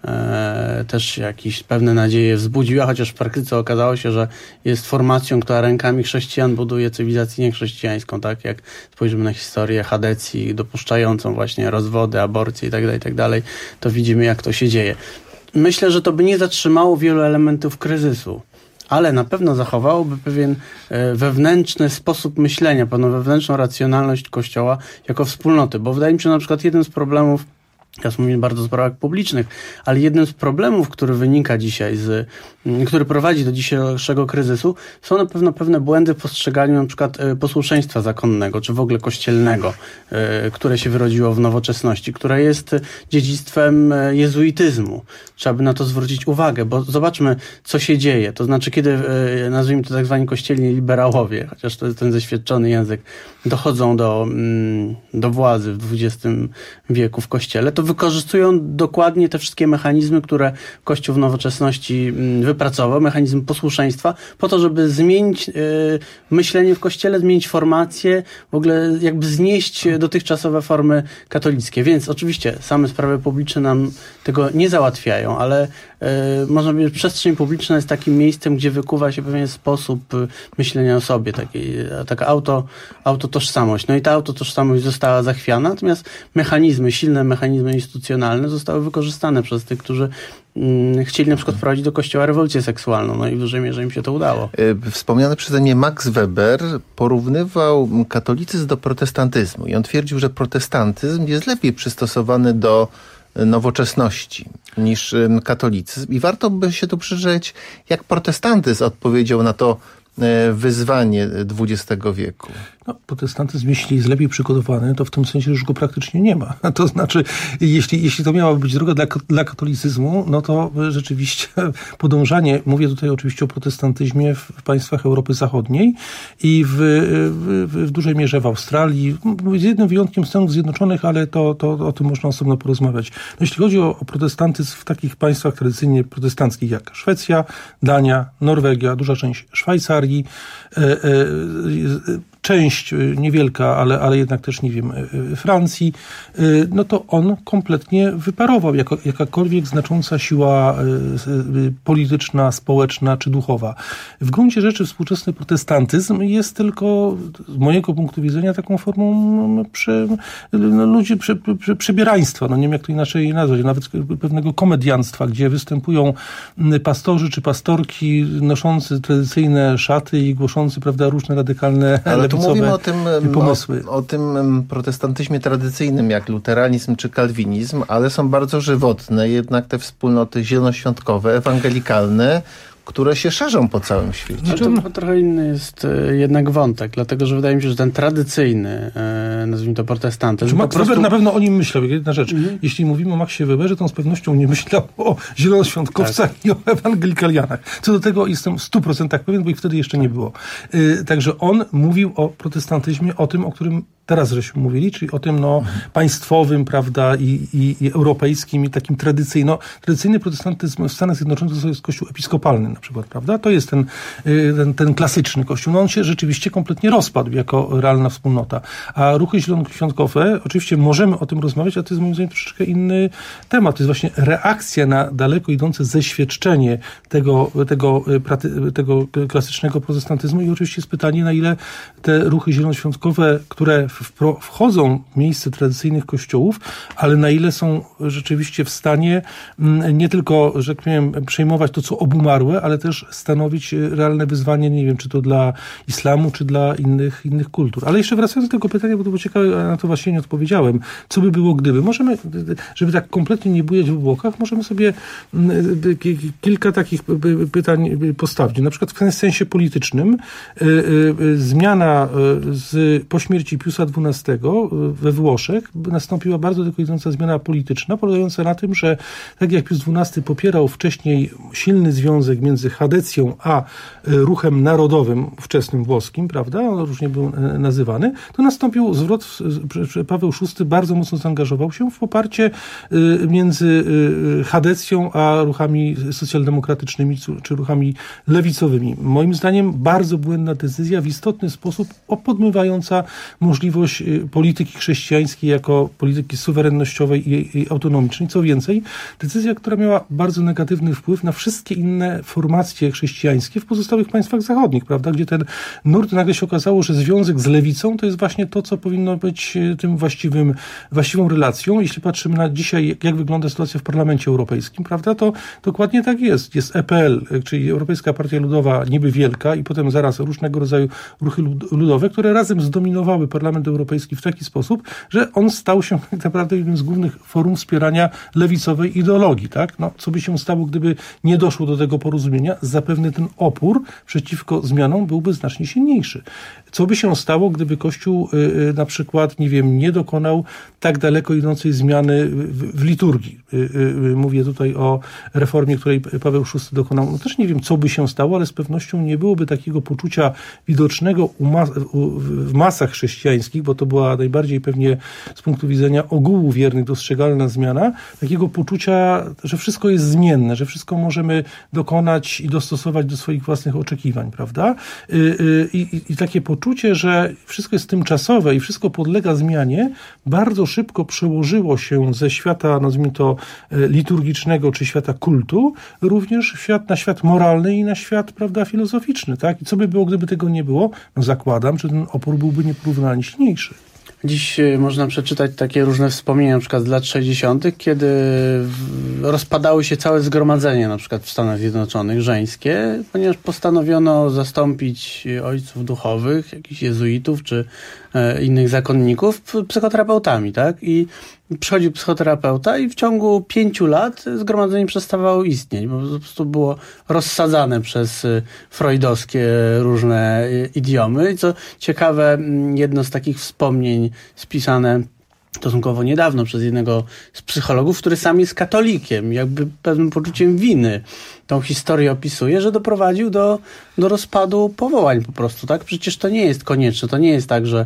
E, też jakieś pewne nadzieje wzbudziła, chociaż w praktyce okazało się, że jest formacją, która rękami chrześcijan buduje cywilizację niechrześcijańską, tak? Jak spojrzymy na historię Chadecji dopuszczającą właśnie rozwody, aborcje itd., itd., to widzimy, jak to się dzieje. Myślę, że to by nie zatrzymało wielu elementów kryzysu, ale na pewno zachowałoby pewien wewnętrzny sposób myślenia, pewną wewnętrzną racjonalność Kościoła jako wspólnoty, bo wydaje mi się, że na przykład jeden z problemów, teraz mówimy bardzo o sprawach publicznych, ale jednym z problemów, który wynika dzisiaj z, który prowadzi do dzisiejszego kryzysu, są na pewno pewne błędy w postrzeganiu na przykład posłuszeństwa zakonnego, czy w ogóle kościelnego, które się wyrodziło w nowoczesności, które jest dziedzictwem jezuityzmu. Trzeba by na to zwrócić uwagę, bo zobaczmy, co się dzieje. To znaczy, kiedy, nazwijmy to tak zwani kościelni liberałowie, chociaż to jest ten zeświadczony język, dochodzą do, do władzy w dwudziestym wieku w Kościele, to wykorzystują dokładnie te wszystkie mechanizmy, które Kościół w nowoczesności wypracował, mechanizm posłuszeństwa, po to, żeby zmienić y, myślenie w Kościele, zmienić formację, w ogóle jakby znieść dotychczasowe formy katolickie. Więc oczywiście same sprawy publiczne nam tego nie załatwiają, ale można powiedzieć, przestrzeń publiczna jest takim miejscem, gdzie wykuwa się pewien sposób myślenia o sobie, taki, taka auto, autotożsamość. No i ta autotożsamość została zachwiana, natomiast mechanizmy, silne mechanizmy instytucjonalne zostały wykorzystane przez tych, którzy chcieli na przykład wprowadzić do kościoła rewolucję seksualną, no i w dużej mierze im się to udało. Wspomniany przeze mnie Max Weber porównywał katolicyzm do protestantyzmu i on twierdził, że protestantyzm jest lepiej przystosowany do nowoczesności niż katolicyzm i warto by się tu przyjrzeć, jak protestantyzm odpowiedział na to wyzwanie dwudziestego wieku. No, protestantyzm, jeśli jest lepiej przygotowany, to w tym sensie już go praktycznie nie ma. To znaczy, jeśli, jeśli to miała być droga dla, dla katolicyzmu, no to rzeczywiście podążanie, mówię tutaj oczywiście o protestantyzmie w, w państwach Europy Zachodniej i w, w, w dużej mierze w Australii, z jednym wyjątkiem Stanów Zjednoczonych, ale to, to o tym można osobno porozmawiać. No, jeśli chodzi o, o protestantyzm w takich państwach tradycyjnie protestanckich jak Szwecja, Dania, Norwegia, duża część Szwajcarii, e, e, część niewielka, ale, ale jednak też, nie wiem, Francji, no to on kompletnie wyparował jako jakakolwiek znacząca siła polityczna, społeczna czy duchowa. W gruncie rzeczy współczesny protestantyzm jest tylko z mojego punktu widzenia taką formą prze, no, ludzi prze, prze, przebieraństwa, no nie wiem jak to inaczej nazwać, nawet pewnego komedianstwa, gdzie występują pastorzy czy pastorki noszący tradycyjne szaty i głoszący, prawda, różne radykalne ale tu mówimy o tym, pomysły. O, o tym protestantyzmie tradycyjnym, jak luteranizm czy kalwinizm, ale są bardzo żywotne jednak te wspólnoty zielonoświątkowe, ewangelikalne, które się szerzą po całym świecie. Znaczy, to trochę inny jest jednak wątek, dlatego że wydaje mi się, że ten tradycyjny, nazwijmy to protestantyzm... Max prostu... Weber na pewno o nim myślał. Jedna rzecz, mm-hmm. jeśli mówimy o Maxie Weberze, to on z pewnością nie myślał o zielonoświątkowcach tak. i o ewangelikalianach. Co do tego jestem w stu procentach pewien, bo ich wtedy jeszcze nie było. Yy, także on mówił o protestantyzmie, o tym, o którym teraz żeśmy mówili, czyli o tym no, mhm. państwowym, prawda, i, i, i europejskim, i takim tradycyjnym. No, tradycyjny protestantyzm w Stanach Zjednoczonych to jest kościół episkopalny na przykład, prawda? To jest ten, ten, ten klasyczny kościół. No on się rzeczywiście kompletnie rozpadł jako realna wspólnota. A ruchy zielonoświątkowe, oczywiście możemy o tym rozmawiać, ale to jest moim zdaniem troszeczkę inny temat. To jest właśnie reakcja na daleko idące zeświadczenie tego, tego, tego klasycznego protestantyzmu i oczywiście jest pytanie, na ile te ruchy zielonoświątkowe, które wchodzą w miejsce tradycyjnych kościołów, ale na ile są rzeczywiście w stanie nie tylko, że tak powiem, przejmować to, co obumarłe, ale też stanowić realne wyzwanie, nie wiem, czy to dla islamu, czy dla innych, innych kultur. Ale jeszcze wracając do tego pytania, bo to było ciekawe, a na to właśnie nie odpowiedziałem. Co by było, gdyby? Możemy, żeby tak kompletnie nie bujać w obłokach, możemy sobie kilka takich pytań postawić. Na przykład w sensie politycznym zmiana z, po śmierci Piusa dwunastego we Włoszech nastąpiła bardzo daleko idąca zmiana polityczna, polegająca na tym, że tak jak Pius dwunasty popierał wcześniej silny związek między Chadecją a ruchem narodowym wczesnym włoskim, prawda, on różnie był nazywany, to nastąpił zwrot, Paweł szósty bardzo mocno zaangażował się w poparcie między Chadecją a ruchami socjaldemokratycznymi czy ruchami lewicowymi. Moim zdaniem bardzo błędna decyzja, w istotny sposób podmywająca możliwość polityki chrześcijańskiej jako polityki suwerennościowej i, i autonomicznej. Co więcej, decyzja, która miała bardzo negatywny wpływ na wszystkie inne formacje chrześcijańskie w pozostałych państwach zachodnich, prawda, gdzie ten nurt nagle się okazało, że związek z lewicą to jest właśnie to, co powinno być tym właściwym, właściwą relacją. Jeśli patrzymy na dzisiaj, jak wygląda sytuacja w Parlamencie Europejskim, prawda, to dokładnie tak jest. Jest E P L, czyli Europejska Partia Ludowa, niby wielka, i potem zaraz różnego rodzaju ruchy ludowe, które razem zdominowały Parlament Europejski w taki sposób, że on stał się tak naprawdę jednym z głównych forum wspierania lewicowej ideologii, tak? No, co by się stało, gdyby nie doszło do tego porozumienia? Zapewne ten opór przeciwko zmianom byłby znacznie silniejszy. Co by się stało, gdyby Kościół y, na przykład, nie wiem, nie dokonał tak daleko idącej zmiany w, w liturgii? Y, y, mówię tutaj o reformie, której Paweł szósty dokonał. No też nie wiem, co by się stało, ale z pewnością nie byłoby takiego poczucia widocznego u mas- u, w masach chrześcijańskich, bo to była najbardziej pewnie z punktu widzenia ogółu wiernych dostrzegalna zmiana, takiego poczucia, że wszystko jest zmienne, że wszystko możemy dokonać i dostosować do swoich własnych oczekiwań, prawda? I, i, i takie poczucie poczucie, że wszystko jest tymczasowe i wszystko podlega zmianie, bardzo szybko przełożyło się ze świata, nazwijmy to, liturgicznego czy świata kultu, również świat, na świat moralny i na świat, prawda, filozoficzny, tak? I co by było, gdyby tego nie było? No zakładam, że ten opór byłby nieporównalnie silniejszy. Dziś można przeczytać takie różne wspomnienia, na przykład z lat sześćdziesiątych, kiedy rozpadały się całe zgromadzenia, na przykład w Stanach Zjednoczonych, żeńskie, ponieważ postanowiono zastąpić ojców duchowych, jakichś jezuitów czy e, innych zakonników psychoterapeutami, tak? I przychodził psychoterapeuta i w ciągu pięciu lat zgromadzenie przestawało istnieć, bo po prostu było rozsadzane przez freudowskie różne idiomy. I co ciekawe, jedno z takich wspomnień spisane stosunkowo niedawno przez jednego z psychologów, który sam jest katolikiem, jakby pewnym poczuciem winy tą historię opisuje, że doprowadził do, do rozpadu powołań po prostu, tak? Przecież to nie jest konieczne, to nie jest tak, że,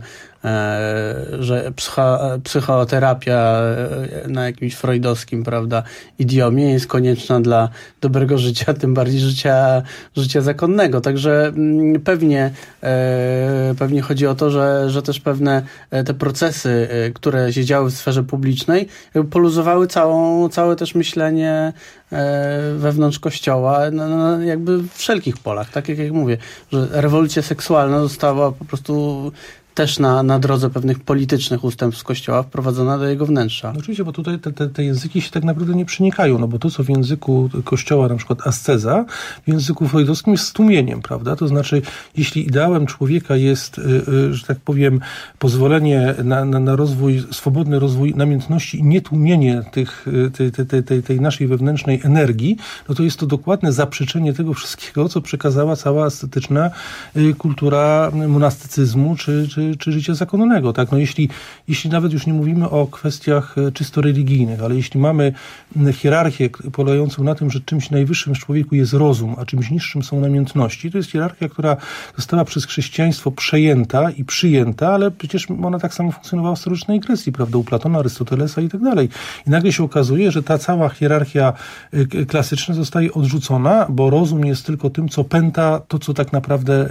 e, że psycho, psychoterapia na jakimś freudowskim, prawda, idiomie jest konieczna dla dobrego życia, tym bardziej życia, życia zakonnego. Także m, pewnie, e, pewnie chodzi o to, że, że też pewne e, te procesy, e, które się działy w sferze publicznej, jakby poluzowały całą, całe też myślenie e, wewnątrz Kościoła, na, na jakby w wszelkich polach, tak jak, jak mówię, że rewolucja seksualna została po prostu też na, na drodze pewnych politycznych ustępstw Kościoła wprowadzona do jego wnętrza. No oczywiście, bo tutaj te, te, te języki się tak naprawdę nie przenikają, no bo to, co w języku Kościoła, na przykład asceza, w języku freudowskim jest stłumieniem, prawda? To znaczy, jeśli ideałem człowieka jest, że tak powiem, pozwolenie na, na, na rozwój, swobodny rozwój namiętności i nietłumienie tych, tej, tej, tej, tej naszej wewnętrznej energii, no to jest to dokładne zaprzeczenie tego wszystkiego, co przekazała cała ascetyczna kultura monastycyzmu, czy, czy czy życia zakonnego, tak? No jeśli, jeśli nawet już nie mówimy o kwestiach czysto religijnych, ale jeśli mamy hierarchię polegającą na tym, że czymś najwyższym w człowieku jest rozum, a czymś niższym są namiętności, to jest hierarchia, która została przez chrześcijaństwo przejęta i przyjęta, ale przecież ona tak samo funkcjonowała w starożytnej Grecji, prawda? U Platona, Arystotelesa i tak dalej. I nagle się okazuje, że ta cała hierarchia klasyczna zostaje odrzucona, bo rozum jest tylko tym, co pęta to, co tak naprawdę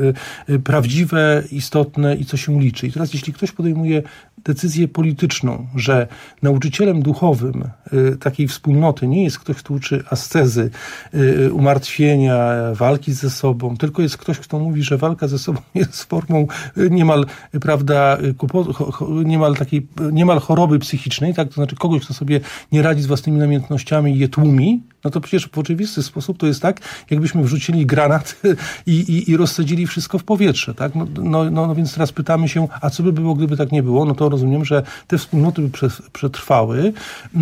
prawdziwe, istotne i co się liczy. I teraz jeśli ktoś podejmuje decyzję polityczną, że nauczycielem duchowym y, takiej wspólnoty nie jest ktoś, kto uczy ascezy, y, umartwienia, walki ze sobą, tylko jest ktoś, kto mówi, że walka ze sobą jest formą y, niemal, y, prawda, kupo, cho, cho, niemal takiej, niemal choroby psychicznej, tak? To znaczy kogoś, kto sobie nie radzi z własnymi namiętnościami i je tłumi, no to przecież w oczywisty sposób to jest tak, jakbyśmy wrzucili granat i, i, i rozsadzili wszystko w powietrze, tak? No, no, no, no więc teraz pytamy się, a co by było, gdyby tak nie było? No to rozumiem, że te wspólnoty by przetrwały,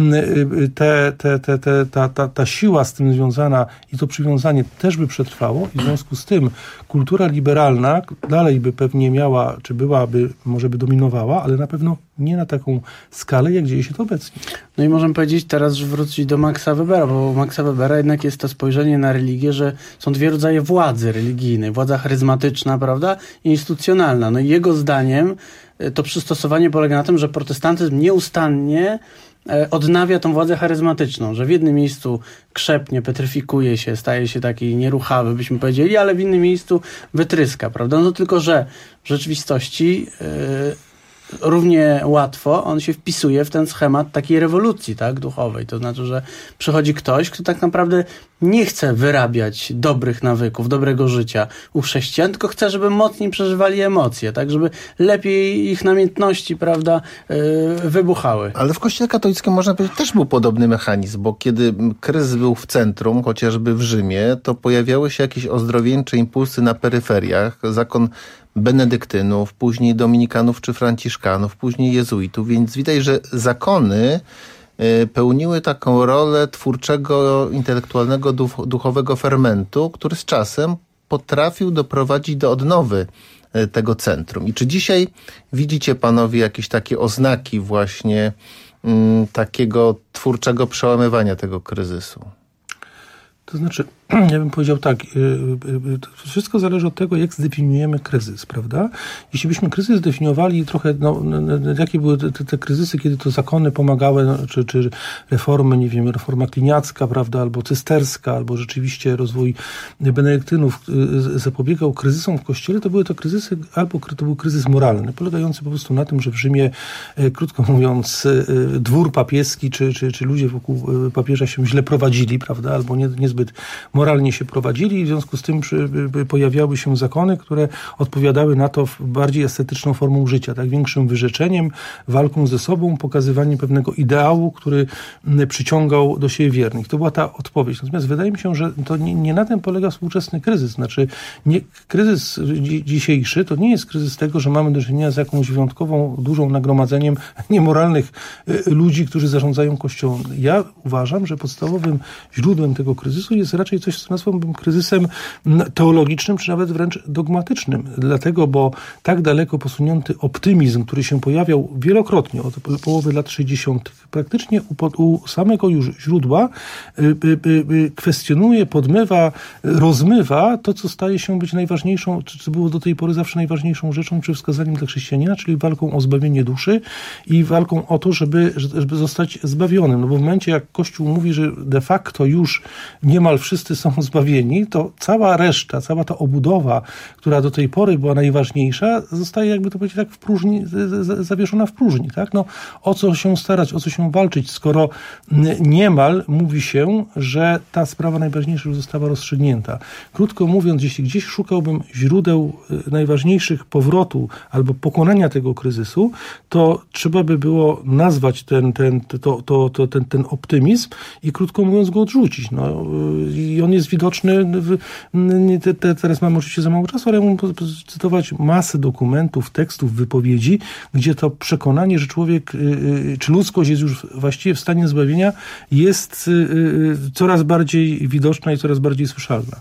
te, te, te, te, ta, ta, ta siła z tym związana i to przywiązanie też by przetrwało i w związku z tym kultura liberalna dalej by pewnie miała, czy byłaby, może by dominowała, ale na pewno nie na taką skalę, jak dzieje się to obecnie. No i możemy powiedzieć teraz, że wrócić do Maxa Webera, bo u Maxa Webera jednak jest to spojrzenie na religię, że są dwie rodzaje władzy religijnej. Władza charyzmatyczna, prawda, i instytucjonalna. No i jego zdaniem to przystosowanie polega na tym, że protestantyzm nieustannie odnawia tą władzę charyzmatyczną, że w jednym miejscu krzepnie, petryfikuje się, staje się taki nieruchawy, byśmy powiedzieli, ale w innym miejscu wytryska, prawda? No tylko, że w rzeczywistości yy, równie łatwo on się wpisuje w ten schemat takiej rewolucji, tak, duchowej. To znaczy, że przychodzi ktoś, kto tak naprawdę nie chce wyrabiać dobrych nawyków, dobrego życia u chrześcijan, tylko chce, żeby mocniej przeżywali emocje, tak, żeby lepiej ich namiętności, prawda, yy, wybuchały. Ale w Kościele katolickim, można powiedzieć, też był podobny mechanizm, bo kiedy kryzys był w centrum, chociażby w Rzymie, to pojawiały się jakieś ozdrowieńcze impulsy na peryferiach. Zakon benedyktynów, później dominikanów czy franciszkanów, później jezuitów, więc widać, że zakony pełniły taką rolę twórczego, intelektualnego, duchowego fermentu, który z czasem potrafił doprowadzić do odnowy tego centrum. I czy dzisiaj widzicie panowie jakieś takie oznaki właśnie m, takiego twórczego przełamywania tego kryzysu? To znaczy, ja bym powiedział tak, wszystko zależy od tego, jak zdefiniujemy kryzys, prawda? Jeśli byśmy kryzys zdefiniowali trochę, no, jakie były te, te kryzysy, kiedy to zakony pomagały, no, czy, czy reformy, nie wiem, reforma kliniacka, prawda, albo cysterska, albo rzeczywiście rozwój benedyktynów zapobiegał kryzysom w Kościele, to były to kryzysy, albo to był kryzys moralny, polegający po prostu na tym, że w Rzymie, krótko mówiąc, dwór papieski, czy, czy, czy ludzie wokół papieża się źle prowadzili, prawda, albo nie, niezbyt moralnie się prowadzili i w związku z tym przy, pojawiały się zakony, które odpowiadały na to bardziej estetyczną formą życia, tak, większym wyrzeczeniem, walką ze sobą, pokazywaniem pewnego ideału, który przyciągał do siebie wiernych. To była ta odpowiedź. Natomiast wydaje mi się, że to nie, nie na tym polega współczesny kryzys. Znaczy, nie, kryzys dzi- dzisiejszy to nie jest kryzys tego, że mamy do czynienia z jakąś wyjątkową, dużą nagromadzeniem niemoralnych y, ludzi, którzy zarządzają Kościołem. Ja uważam, że podstawowym źródłem tego kryzysu jest raczej coś, co nazwałbym kryzysem teologicznym, czy nawet wręcz dogmatycznym. Dlatego, bo tak daleko posunięty optymizm, który się pojawiał wielokrotnie od połowy lat sześćdziesiątych, praktycznie u, u samego już źródła y, y, y, kwestionuje, podmywa, rozmywa to, co staje się być najważniejszą, czy co było do tej pory zawsze najważniejszą rzeczą, czy wskazaniem dla chrześcijanina, czyli walką o zbawienie duszy i walką o to, żeby, żeby zostać zbawionym. No bo w momencie, jak Kościół mówi, że de facto już niemal wszyscy są zbawieni, to cała reszta, cała ta obudowa, która do tej pory była najważniejsza, zostaje, jakby to powiedzieć, tak w próżni, zawieszona w próżni. Tak? No, o co się starać, o co się walczyć, skoro niemal mówi się, że ta sprawa najważniejsza już została rozstrzygnięta. Krótko mówiąc, jeśli gdzieś szukałbym źródeł najważniejszych powrotu albo pokonania tego kryzysu, to trzeba by było nazwać ten, ten, to, to, to, ten, ten optymizm i krótko mówiąc go odrzucić. No, i on jest widoczny, w, te, te, teraz mamy oczywiście za mało czasu, ale ja mógłbym cytować masę dokumentów, tekstów, wypowiedzi, gdzie to przekonanie, że człowiek, czy ludzkość jest już właściwie w stanie zbawienia, jest coraz bardziej widoczna i coraz bardziej słyszalna.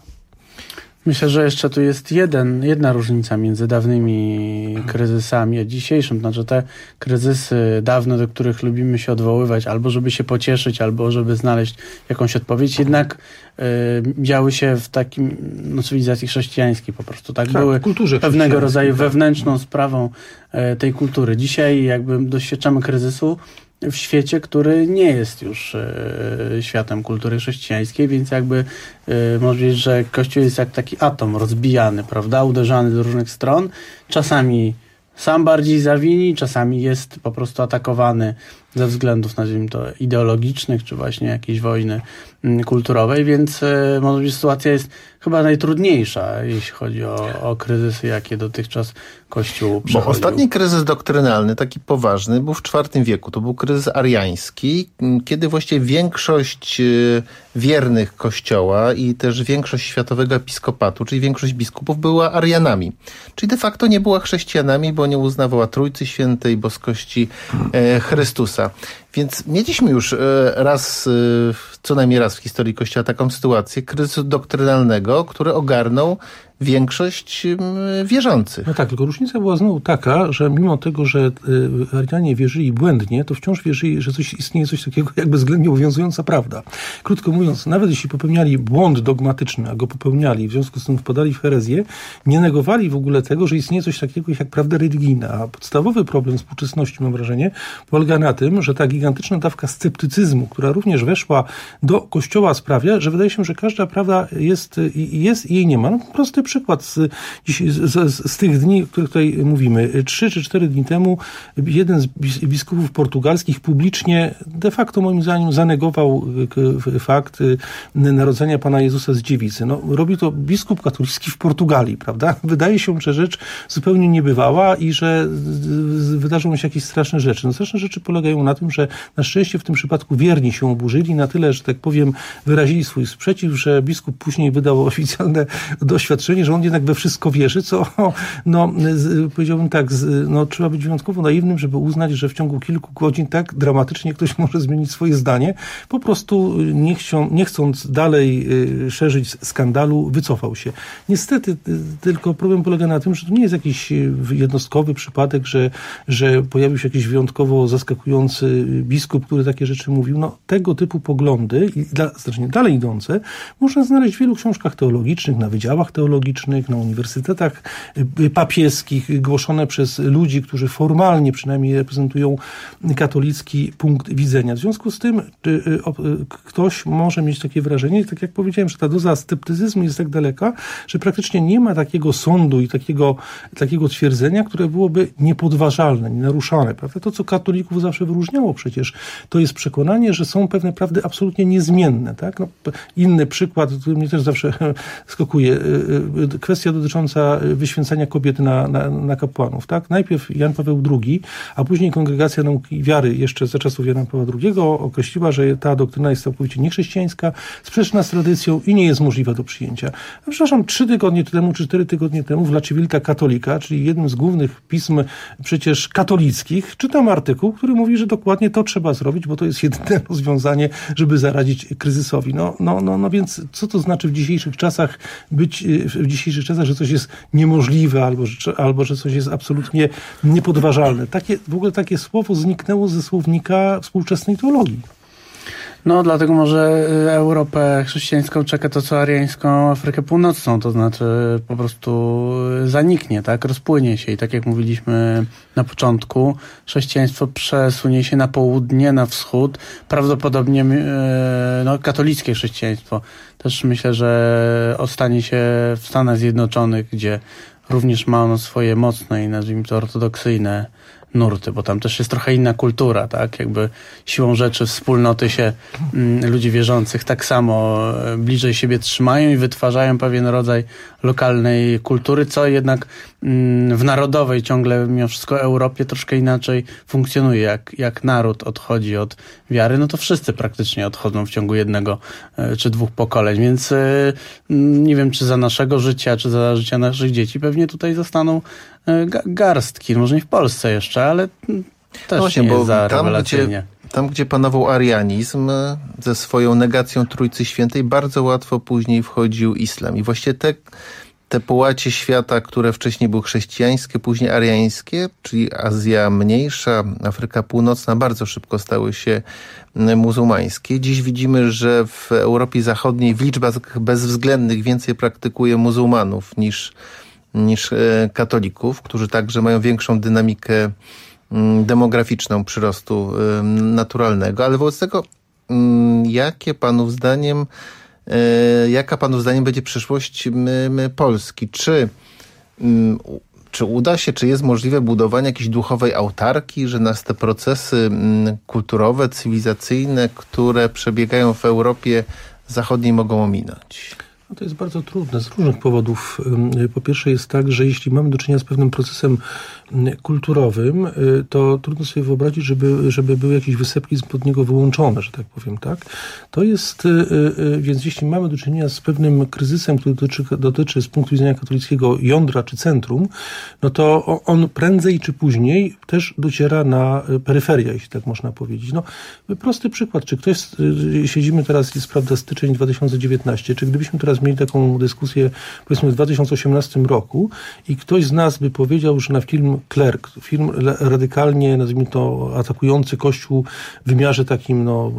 Myślę, że jeszcze tu jest jeden, jedna różnica między dawnymi kryzysami a dzisiejszym. Znaczy te kryzysy dawne, do których lubimy się odwoływać, albo żeby się pocieszyć, albo żeby znaleźć jakąś odpowiedź, jednak y, działy się w takim no, cywilizacji chrześcijańskiej po prostu. Tak, tak były pewnego rodzaju tak. wewnętrzną sprawą y, tej kultury. Dzisiaj jakby doświadczamy kryzysu w świecie, który nie jest już e, światem kultury chrześcijańskiej, więc jakby e, można powiedzieć, że Kościół jest jak taki atom rozbijany, prawda, uderzany do różnych stron. Czasami sam bardziej zawini, czasami jest po prostu atakowany ze względów, nazwijmy to, ideologicznych, czy właśnie jakiejś wojny m, kulturowej, więc e, może być sytuacja jest chyba najtrudniejsza, jeśli chodzi o, o kryzysy, jakie dotychczas Kościół przechodził. Bo ostatni kryzys doktrynalny, taki poważny, był w czwartym wieku. To był kryzys ariański, kiedy właściwie większość wiernych Kościoła i też większość światowego episkopatu, czyli większość biskupów była Arianami. Czyli de facto nie była chrześcijanami, bo nie uznawała Trójcy Świętej, boskości e, Chrystusa. Więc mieliśmy już raz, co najmniej raz w historii Kościoła taką sytuację kryzysu doktrynalnego, który ogarnął większość wierzących. No tak, tylko różnica była znowu taka, że mimo tego, że Arianie wierzyli błędnie, to wciąż wierzyli, że coś istnieje coś takiego jak bezwzględnie obowiązująca prawda. Krótko mówiąc, nawet jeśli popełniali błąd dogmatyczny, a go popełniali, w związku z tym wpadali w herezję, nie negowali w ogóle tego, że istnieje coś takiego jak prawda religijna. A podstawowy problem współczesności, mam wrażenie, polega na tym, że ta gigantyczna dawka sceptycyzmu, która również weszła do Kościoła, sprawia, że wydaje się, że każda prawda jest i jest i jej nie ma. No, prosty przykład z, z, z, z tych dni, o których tutaj mówimy. Trzy czy cztery dni temu jeden z biskupów portugalskich publicznie de facto moim zdaniem zanegował fakt narodzenia Pana Jezusa z dziewicy. No, robi to biskup katolicki w Portugalii, prawda? Wydaje się, że rzecz zupełnie niebywała i że wydarzą się jakieś straszne rzeczy. No, straszne rzeczy polegają na tym, że na szczęście w tym przypadku wierni się oburzyli, na tyle, że tak powiem wyrazili swój sprzeciw, że biskup później wydał oficjalne doświadczenie, wrażenie, że on jednak we wszystko wierzy, co no, z, powiedziałbym tak, z, no, trzeba być wyjątkowo naiwnym, żeby uznać, że w ciągu kilku godzin tak dramatycznie ktoś może zmienić swoje zdanie. Po prostu nie, chcą, nie chcąc dalej y, szerzyć skandalu, wycofał się. Niestety y, tylko problem polega na tym, że to nie jest jakiś jednostkowy przypadek, że, że pojawił się jakiś wyjątkowo zaskakujący biskup, który takie rzeczy mówił. No, tego typu poglądy, i dla, znacznie dalej idące, można znaleźć w wielu książkach teologicznych, na wydziałach teologicznych, na uniwersytetach papieskich, głoszone przez ludzi, którzy formalnie przynajmniej reprezentują katolicki punkt widzenia. W związku z tym ktoś może mieć takie wrażenie, tak jak powiedziałem, że ta doza sceptycyzmu jest tak daleka, że praktycznie nie ma takiego sądu i takiego, takiego twierdzenia, które byłoby niepodważalne, nienaruszane. Prawda? To, co katolików zawsze wyróżniało przecież, to jest przekonanie, że są pewne prawdy absolutnie niezmienne. Tak? No, inny przykład, który mnie też zawsze skokuje, kwestia dotycząca wyświęcania kobiet na, na, na kapłanów. Tak? Najpierw Jan Paweł drugi, a później Kongregacja Nauki Wiary jeszcze za czasów Jana Pawła drugiego określiła, że ta doktryna jest całkowicie niechrześcijańska, sprzeczna z tradycją i nie jest możliwa do przyjęcia. A przepraszam, trzy tygodnie temu, czy cztery tygodnie temu w La Civiltà Cattolica, czyli jednym z głównych pism przecież katolickich, czytam artykuł, który mówi, że dokładnie to trzeba zrobić, bo to jest jedyne rozwiązanie, żeby zaradzić kryzysowi. No, no, no, no więc co to znaczy w dzisiejszych czasach być, w dzisiejszych czasach, że coś jest niemożliwe albo że, albo że coś jest absolutnie niepodważalne. Takie, w ogóle takie słowo zniknęło ze słownika współczesnej teologii. No, dlatego może Europę chrześcijańską czeka to, co ariańską Afrykę Północną, to znaczy po prostu zaniknie, tak, rozpłynie się i tak jak mówiliśmy na początku, chrześcijaństwo przesunie się na południe, na wschód, prawdopodobnie no, katolickie chrześcijaństwo. Też myślę, że ostanie się w Stanach Zjednoczonych, gdzie również ma ono swoje mocne i nazwijmy to ortodoksyjne nurty, bo tam też jest trochę inna kultura, tak? Jakby siłą rzeczy wspólnoty się mm, ludzi wierzących tak samo bliżej siebie trzymają i wytwarzają pewien rodzaj lokalnej kultury, co jednak mm, w narodowej ciągle mimo wszystko Europie troszkę inaczej funkcjonuje. Jak, jak naród odchodzi od wiary, no to wszyscy praktycznie odchodzą w ciągu jednego y, czy dwóch pokoleń, więc y, nie wiem, czy za naszego życia, czy za życia naszych dzieci pewnie tutaj zostaną garstki, może nie w Polsce jeszcze, ale też właśnie, nie jest za tam, rewelacyjnie. Gdzie, tam, gdzie panował arianizm ze swoją negacją Trójcy Świętej, bardzo łatwo później wchodził islam. I właściwie te, te połacie świata, które wcześniej były chrześcijańskie, później ariańskie, czyli Azja Mniejsza, Afryka Północna, bardzo szybko stały się muzułmańskie. Dziś widzimy, że w Europie Zachodniej w liczbach bezwzględnych więcej praktykuje muzułmanów niż niż katolików, którzy także mają większą dynamikę demograficzną przyrostu naturalnego. Ale wobec tego, jakie panów zdaniem, jaka panów zdaniem będzie przyszłość Polski? Czy, czy uda się, czy jest możliwe budowanie jakiejś duchowej autarkii, że nas te procesy kulturowe, cywilizacyjne, które przebiegają w Europie Zachodniej, mogą ominąć? No to jest bardzo trudne z różnych powodów. Po pierwsze jest tak, że jeśli mamy do czynienia z pewnym procesem kulturowym, to trudno sobie wyobrazić, żeby, żeby były jakieś wysepki spod niego wyłączone, że tak powiem, tak? To jest, więc jeśli mamy do czynienia z pewnym kryzysem, który dotyczy, dotyczy z punktu widzenia katolickiego jądra czy centrum, no to on prędzej czy później też dociera na peryferię, jeśli tak można powiedzieć. No, prosty przykład, czy ktoś, siedzimy teraz, jest prawda styczeń dwa tysiące dziewiętnasty, czy gdybyśmy teraz mieli taką dyskusję, powiedzmy w dwa tysiące osiemnastym roku i ktoś z nas by powiedział, że na film Klerk, film radykalnie, nazwijmy to, atakujący Kościół w wymiarze takim, no,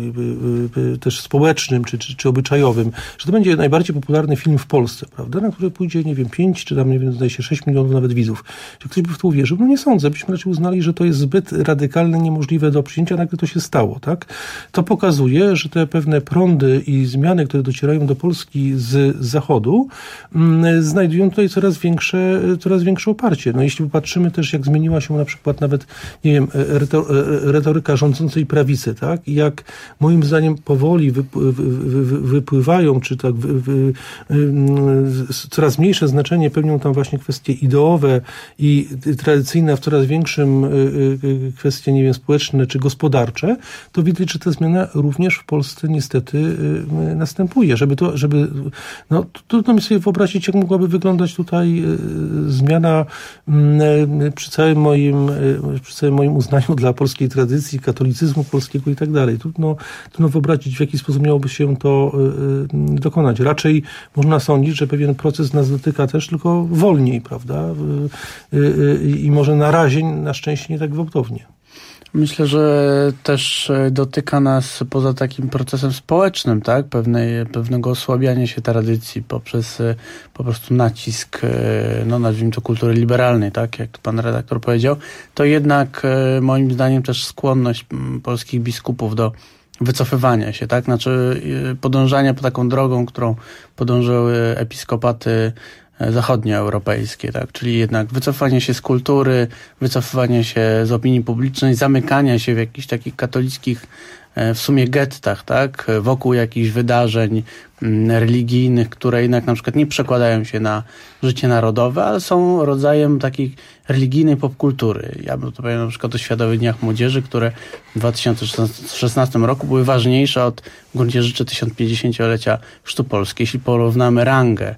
też społecznym, czy, czy, czy obyczajowym, że to będzie najbardziej popularny film w Polsce, prawda, na który pójdzie, nie wiem, pięć, czy tam, nie wiem, zdaje się, sześć milionów nawet widzów. Czy ktoś by w to uwierzył? No nie sądzę. Byśmy raczej uznali, że to jest zbyt radykalne, niemożliwe do przyjęcia, nagle to się stało, tak? To pokazuje, że te pewne prądy i zmiany, które docierają do Polski z zachodu, znajdują tutaj coraz większe, coraz większe oparcie. No jeśli popatrzymy patrzymy też, jak zmieniła się na przykład nawet, nie wiem, retoryka rządzącej prawicy, tak? I jak moim zdaniem powoli wypływają, czy tak wy, wy, coraz mniejsze znaczenie pełnią tam właśnie kwestie ideowe i tradycyjne, w coraz większym kwestie, nie wiem, społeczne czy gospodarcze, to widać, że ta zmiana również w Polsce niestety następuje. Żeby to, żeby, no trudno mi sobie wyobrazić, jak mogłaby wyglądać tutaj zmiana przy całym moim, przy całym moim uznaniu dla polskiej tradycji, katolicyzmu polskiego i tak dalej. Trudno, trudno wyobrazić, w jaki sposób miałoby się to dokonać. Raczej można sądzić, że pewien proces nas dotyka też, tylko wolniej, prawda? I może na razie, na szczęście, nie tak gwałtownie. Myślę, że też dotyka nas poza takim procesem społecznym, tak? Pewnej, pewnego osłabiania się tradycji poprzez po prostu nacisk, no nazwijmy to kultury liberalnej, tak? Jak pan redaktor powiedział, to jednak moim zdaniem też skłonność polskich biskupów do wycofywania się, tak? Znaczy podążania po taką drogą, którą podążyły episkopaty zachodnioeuropejskie, tak? Czyli jednak wycofanie się z kultury, wycofywanie się z opinii publicznej, zamykania się w jakichś takich katolickich w sumie gettach, tak? Wokół jakichś wydarzeń religijnych, które jednak na przykład nie przekładają się na życie narodowe, ale są rodzajem takiej religijnej popkultury. Ja bym to powiedział na przykład o Światowych Dniach Młodzieży, które w dwa tysiące szesnastym roku były ważniejsze od w gruncie rzeczy tysiącpięćdziesięciolecia Chrztu Polski. Jeśli porównamy rangę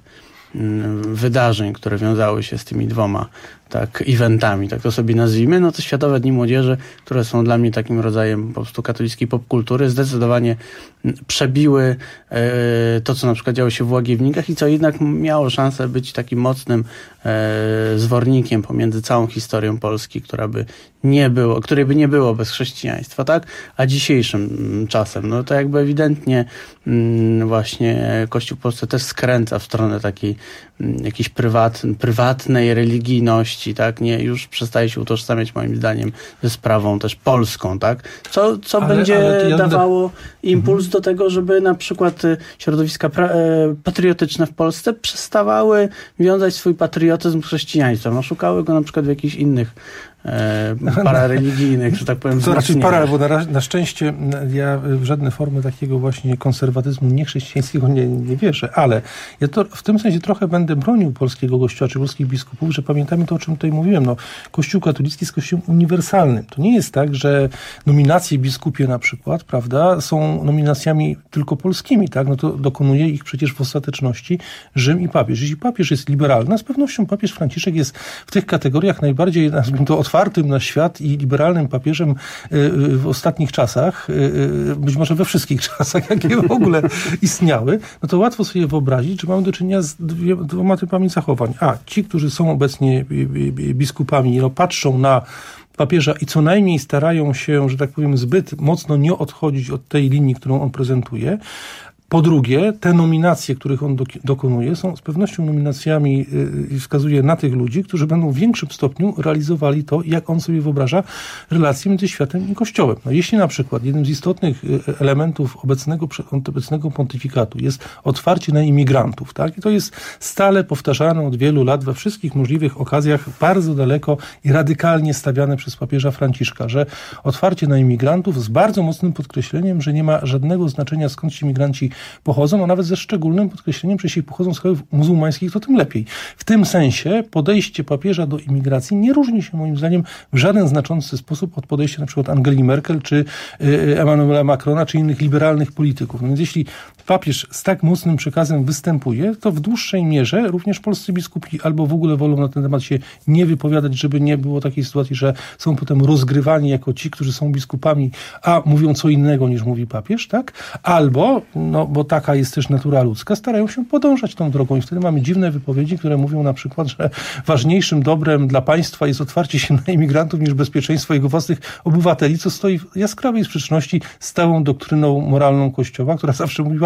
wydarzeń, które wiązały się z tymi dwoma tak eventami, tak to sobie nazwijmy, no to Światowe Dni Młodzieży, które są dla mnie takim rodzajem po prostu katolickiej popkultury, zdecydowanie przebiły e, to, co na przykład działo się w Łagiewnikach i co jednak miało szansę być takim mocnym e, zwornikiem pomiędzy całą historią Polski, która by nie było, której by nie było bez chrześcijaństwa, tak? A dzisiejszym czasem, no to jakby ewidentnie mm, właśnie Kościół w Polsce też skręca w stronę takiej mm, jakiejś prywat, prywatnej religijności, tak? Nie, już przestaje się utożsamiać moim zdaniem ze sprawą też polską, tak? Co, co ale, będzie ale ja dawało impuls mhm. do tego, żeby na przykład środowiska pra- patriotyczne w Polsce przestawały wiązać swój patriotyzm z chrześcijaństwem, no szukały go na przykład w jakichś innych E, parareligijnych, że tak powiem. To raczej para, bo na, na szczęście ja w żadne formy takiego właśnie konserwatyzmu niechrześcijańskiego nie, nie wierzę, ale ja to w tym sensie trochę będę bronił polskiego kościoła, czy polskich biskupów, że pamiętamy to, o czym tutaj mówiłem. No, Kościół katolicki jest kościołem uniwersalnym. To nie jest tak, że nominacje biskupie na przykład, prawda, są nominacjami tylko polskimi, tak? No to dokonuje ich przecież w ostateczności Rzym i papież. Jeśli papież jest liberalny, z pewnością papież Franciszek jest w tych kategoriach najbardziej, nazwijmy to, otwartym na świat i liberalnym papieżem w ostatnich czasach, być może we wszystkich czasach, jakie w ogóle istniały, no to łatwo sobie wyobrazić, że mamy do czynienia z dwie, dwoma typami zachowań. A ci, którzy są obecnie biskupami, no patrzą na papieża i co najmniej starają się, że tak powiem, zbyt mocno nie odchodzić od tej linii, którą on prezentuje. Po drugie, te nominacje, których on dokonuje, są z pewnością nominacjami i wskazuje na tych ludzi, którzy będą w większym stopniu realizowali to, jak on sobie wyobraża relacje między światem i Kościołem. No, jeśli na przykład jednym z istotnych elementów obecnego, obecnego pontyfikatu jest otwarcie na imigrantów, tak? I to jest stale powtarzane od wielu lat we wszystkich możliwych okazjach, bardzo daleko i radykalnie stawiane przez papieża Franciszka, że otwarcie na imigrantów z bardzo mocnym podkreśleniem, że nie ma żadnego znaczenia, skąd ci imigranci pochodzą, a nawet ze szczególnym podkreśleniem, że jeśli pochodzą z krajów muzułmańskich, to tym lepiej. W tym sensie podejście papieża do imigracji nie różni się moim zdaniem w żaden znaczący sposób od podejścia na przykład Angeli Merkel, czy Emmanuela Macrona, czy innych liberalnych polityków. No więc jeśli papież z tak mocnym przekazem występuje, to w dłuższej mierze również polscy biskupi albo w ogóle wolą na ten temat się nie wypowiadać, żeby nie było takiej sytuacji, że są potem rozgrywani jako ci, którzy są biskupami, a mówią co innego niż mówi papież, tak? Albo, no bo taka jest też natura ludzka, starają się podążać tą drogą i wtedy mamy dziwne wypowiedzi, które mówią na przykład, że ważniejszym dobrem dla państwa jest otwarcie się na imigrantów niż bezpieczeństwo jego własnych obywateli, co stoi w jaskrawej sprzeczności z całą doktryną moralną Kościoła, która zawsze mówiła,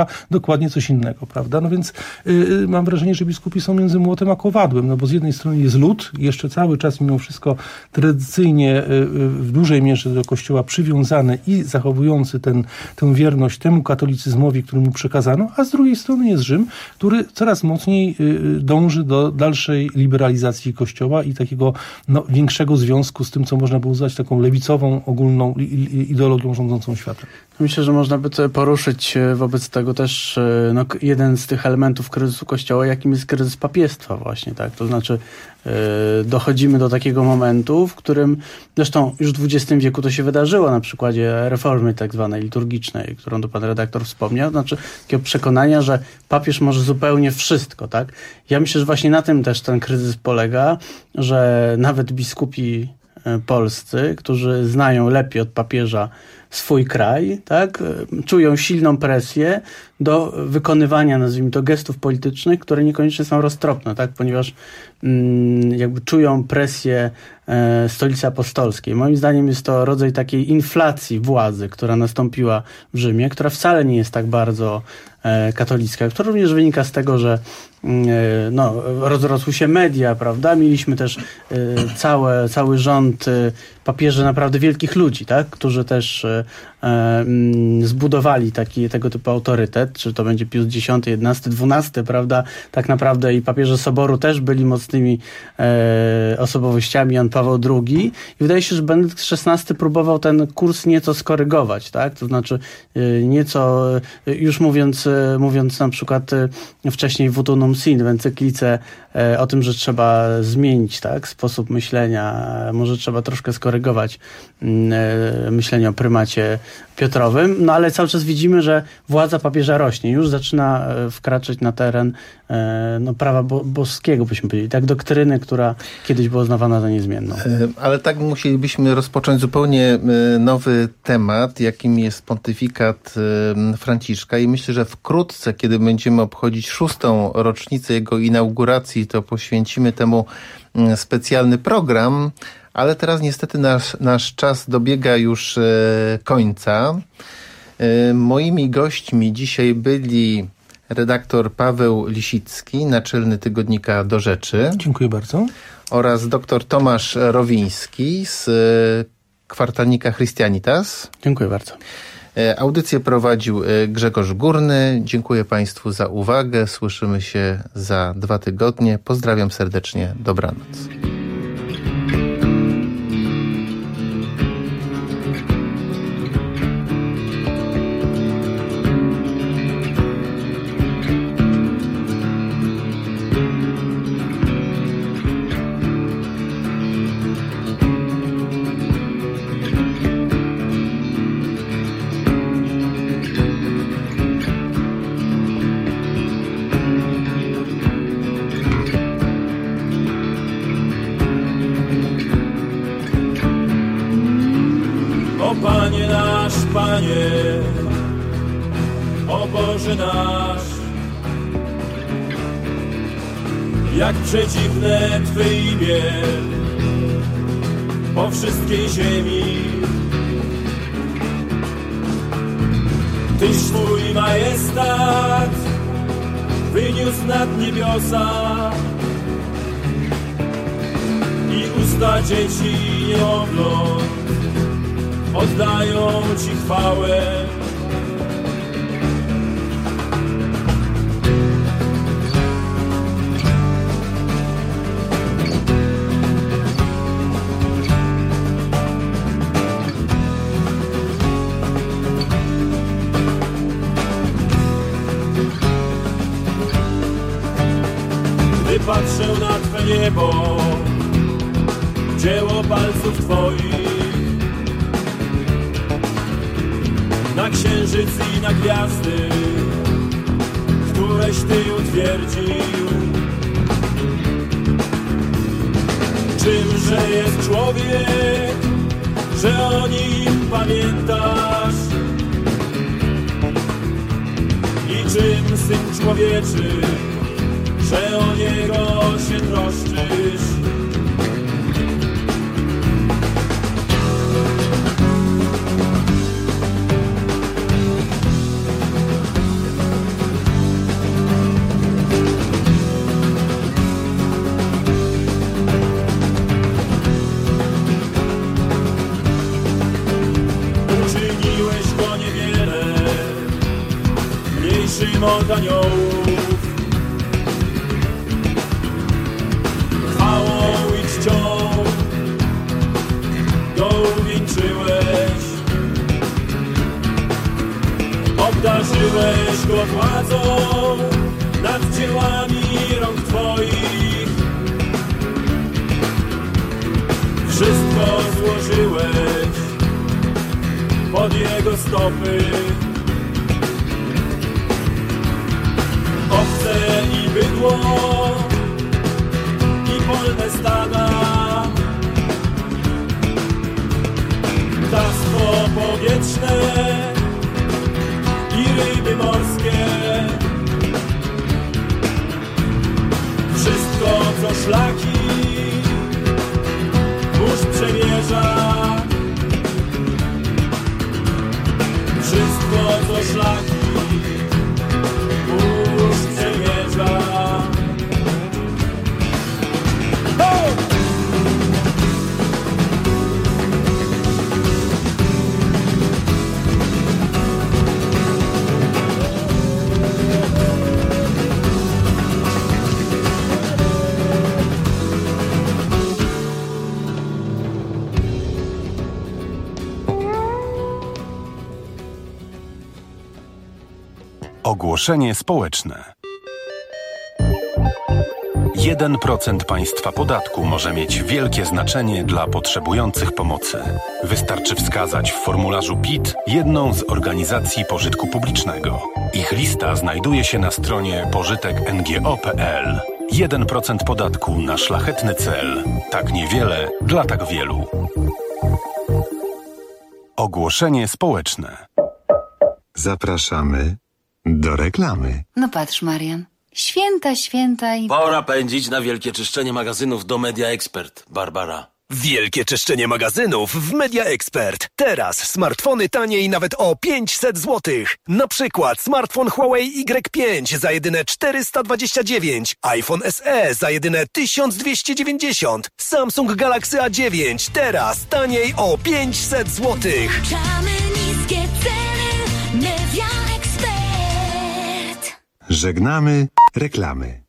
dokładnie coś innego, prawda? No więc yy, mam wrażenie, że biskupi są między młotem a kowadłem, no bo z jednej strony jest lud, jeszcze cały czas mimo wszystko tradycyjnie yy, w dużej mierze do Kościoła przywiązany i zachowujący ten, tę wierność temu katolicyzmowi, który mu przekazano, a z drugiej strony jest Rzym, który coraz mocniej yy, dąży do dalszej liberalizacji Kościoła i takiego no, większego związku z tym, co można było uznać taką lewicową, ogólną ideologią rządzącą światem. Myślę, że można by to poruszyć wobec tego też no, jeden z tych elementów kryzysu Kościoła, jakim jest kryzys papiestwa właśnie, tak? To znaczy yy, dochodzimy do takiego momentu, w którym zresztą już w dwudziestym wieku to się wydarzyło na przykładzie reformy tak zwanej liturgicznej, którą to pan redaktor wspomniał, znaczy takiego przekonania, że papież może zupełnie wszystko, tak? Ja myślę, że właśnie na tym też ten kryzys polega, że nawet biskupi polscy, którzy znają lepiej od papieża swój kraj, tak, czują silną presję do wykonywania, nazwijmy to, gestów politycznych, które niekoniecznie są roztropne, tak, ponieważ mm, jakby czują presję e, Stolicy Apostolskiej. Moim zdaniem jest to rodzaj takiej inflacji władzy, która nastąpiła w Rzymie, która wcale nie jest tak bardzo e, katolicka, która również wynika z tego, że no, rozrosły się media, prawda? Mieliśmy też y, całe, cały rząd y, papieży naprawdę wielkich ludzi, tak? Którzy też y, y, zbudowali taki, tego typu autorytet, czy to będzie Pius dziesiąty, jedenasty, dwunasty, prawda? Tak naprawdę i papieże Soboru też byli mocnymi y, osobowościami, Jan Paweł drugi. I wydaje się, że Benedykt szesnasty próbował ten kurs nieco skorygować, tak? To znaczy y, nieco, y, już mówiąc, y, mówiąc na przykład y, wcześniej w Utunum Sin, w encyklice e, o tym, że trzeba zmienić, tak, sposób myślenia, może trzeba troszkę skorygować e, myślenie o prymacie Piotrowym, no ale cały czas widzimy, że władza papieża rośnie, już zaczyna e, wkraczać na teren e, no, prawa bo, boskiego, byśmy powiedzieli, tak, doktryny, która kiedyś była uznawana za niezmienną. Ale tak musielibyśmy rozpocząć zupełnie nowy temat, jakim jest pontyfikat Franciszka i myślę, że wkrótce, kiedy będziemy obchodzić szóstą rocznicę jego inauguracji, to poświęcimy temu specjalny program, ale teraz niestety nasz, nasz czas dobiega już e, końca. E, moimi gośćmi dzisiaj byli redaktor Paweł Lisicki, naczelny tygodnika Do Rzeczy. Dziękuję bardzo. Oraz dr Tomasz Rowiński z e, kwartalnika Christianitas. Dziękuję bardzo. Audycję prowadził Grzegorz Górny. Dziękuję Państwu za uwagę. Słyszymy się za dwa tygodnie. Pozdrawiam serdecznie. Dobranoc. Jak przedziwne Twe imię po wszystkiej ziemi. Tyś swój majestat wyniósł nad niebiosa i usta dzieci niemowląt oddają Ci chwałę. Patrzę na Twe niebo, dzieło palców Twoich, na księżyc i na gwiazdy, któreś Ty utwierdził. Czymże jest człowiek, że o nim pamiętasz? I czym Syn Człowieczy, że o Niego się troszczysz? mimo aniołów. Chwałą i czcią go uwieńczyłeś, obdarzyłeś go władzą nad dziełami rąk Twoich. Wszystko złożyłeś pod jego stopy. Owce i bydło i polne stada, ptactwo powietrzne i ryby morskie. Wszystko, co szlaki burz przemierza. Wszystko, co szlaki burz przemierza. Ho! Ogłoszenie społeczne. jeden procent państwa podatku może mieć wielkie znaczenie dla potrzebujących pomocy. Wystarczy wskazać w formularzu P I T jedną z organizacji pożytku publicznego. Ich lista znajduje się na stronie pożytek n g o kropka p l. jeden procent podatku na szlachetny cel. Tak niewiele dla tak wielu. Ogłoszenie społeczne. Zapraszamy do reklamy. No patrz, Marian. Święta, święta i... Pora pędzić na wielkie czyszczenie magazynów do Media Expert, Barbara. Wielkie czyszczenie magazynów w Media Expert. Teraz smartfony taniej nawet o pięćset złotych. Na przykład smartfon Huawei Y pięć za jedyne czterysta dwadzieścia dziewięć, iPhone S E za jedyne tysiąc dwieście dziewięćdziesiąt, Samsung Galaxy A dziewięć teraz taniej o pięćset złotych. Włączamy niskie ceny. Media Expert. Żegnamy reklamy.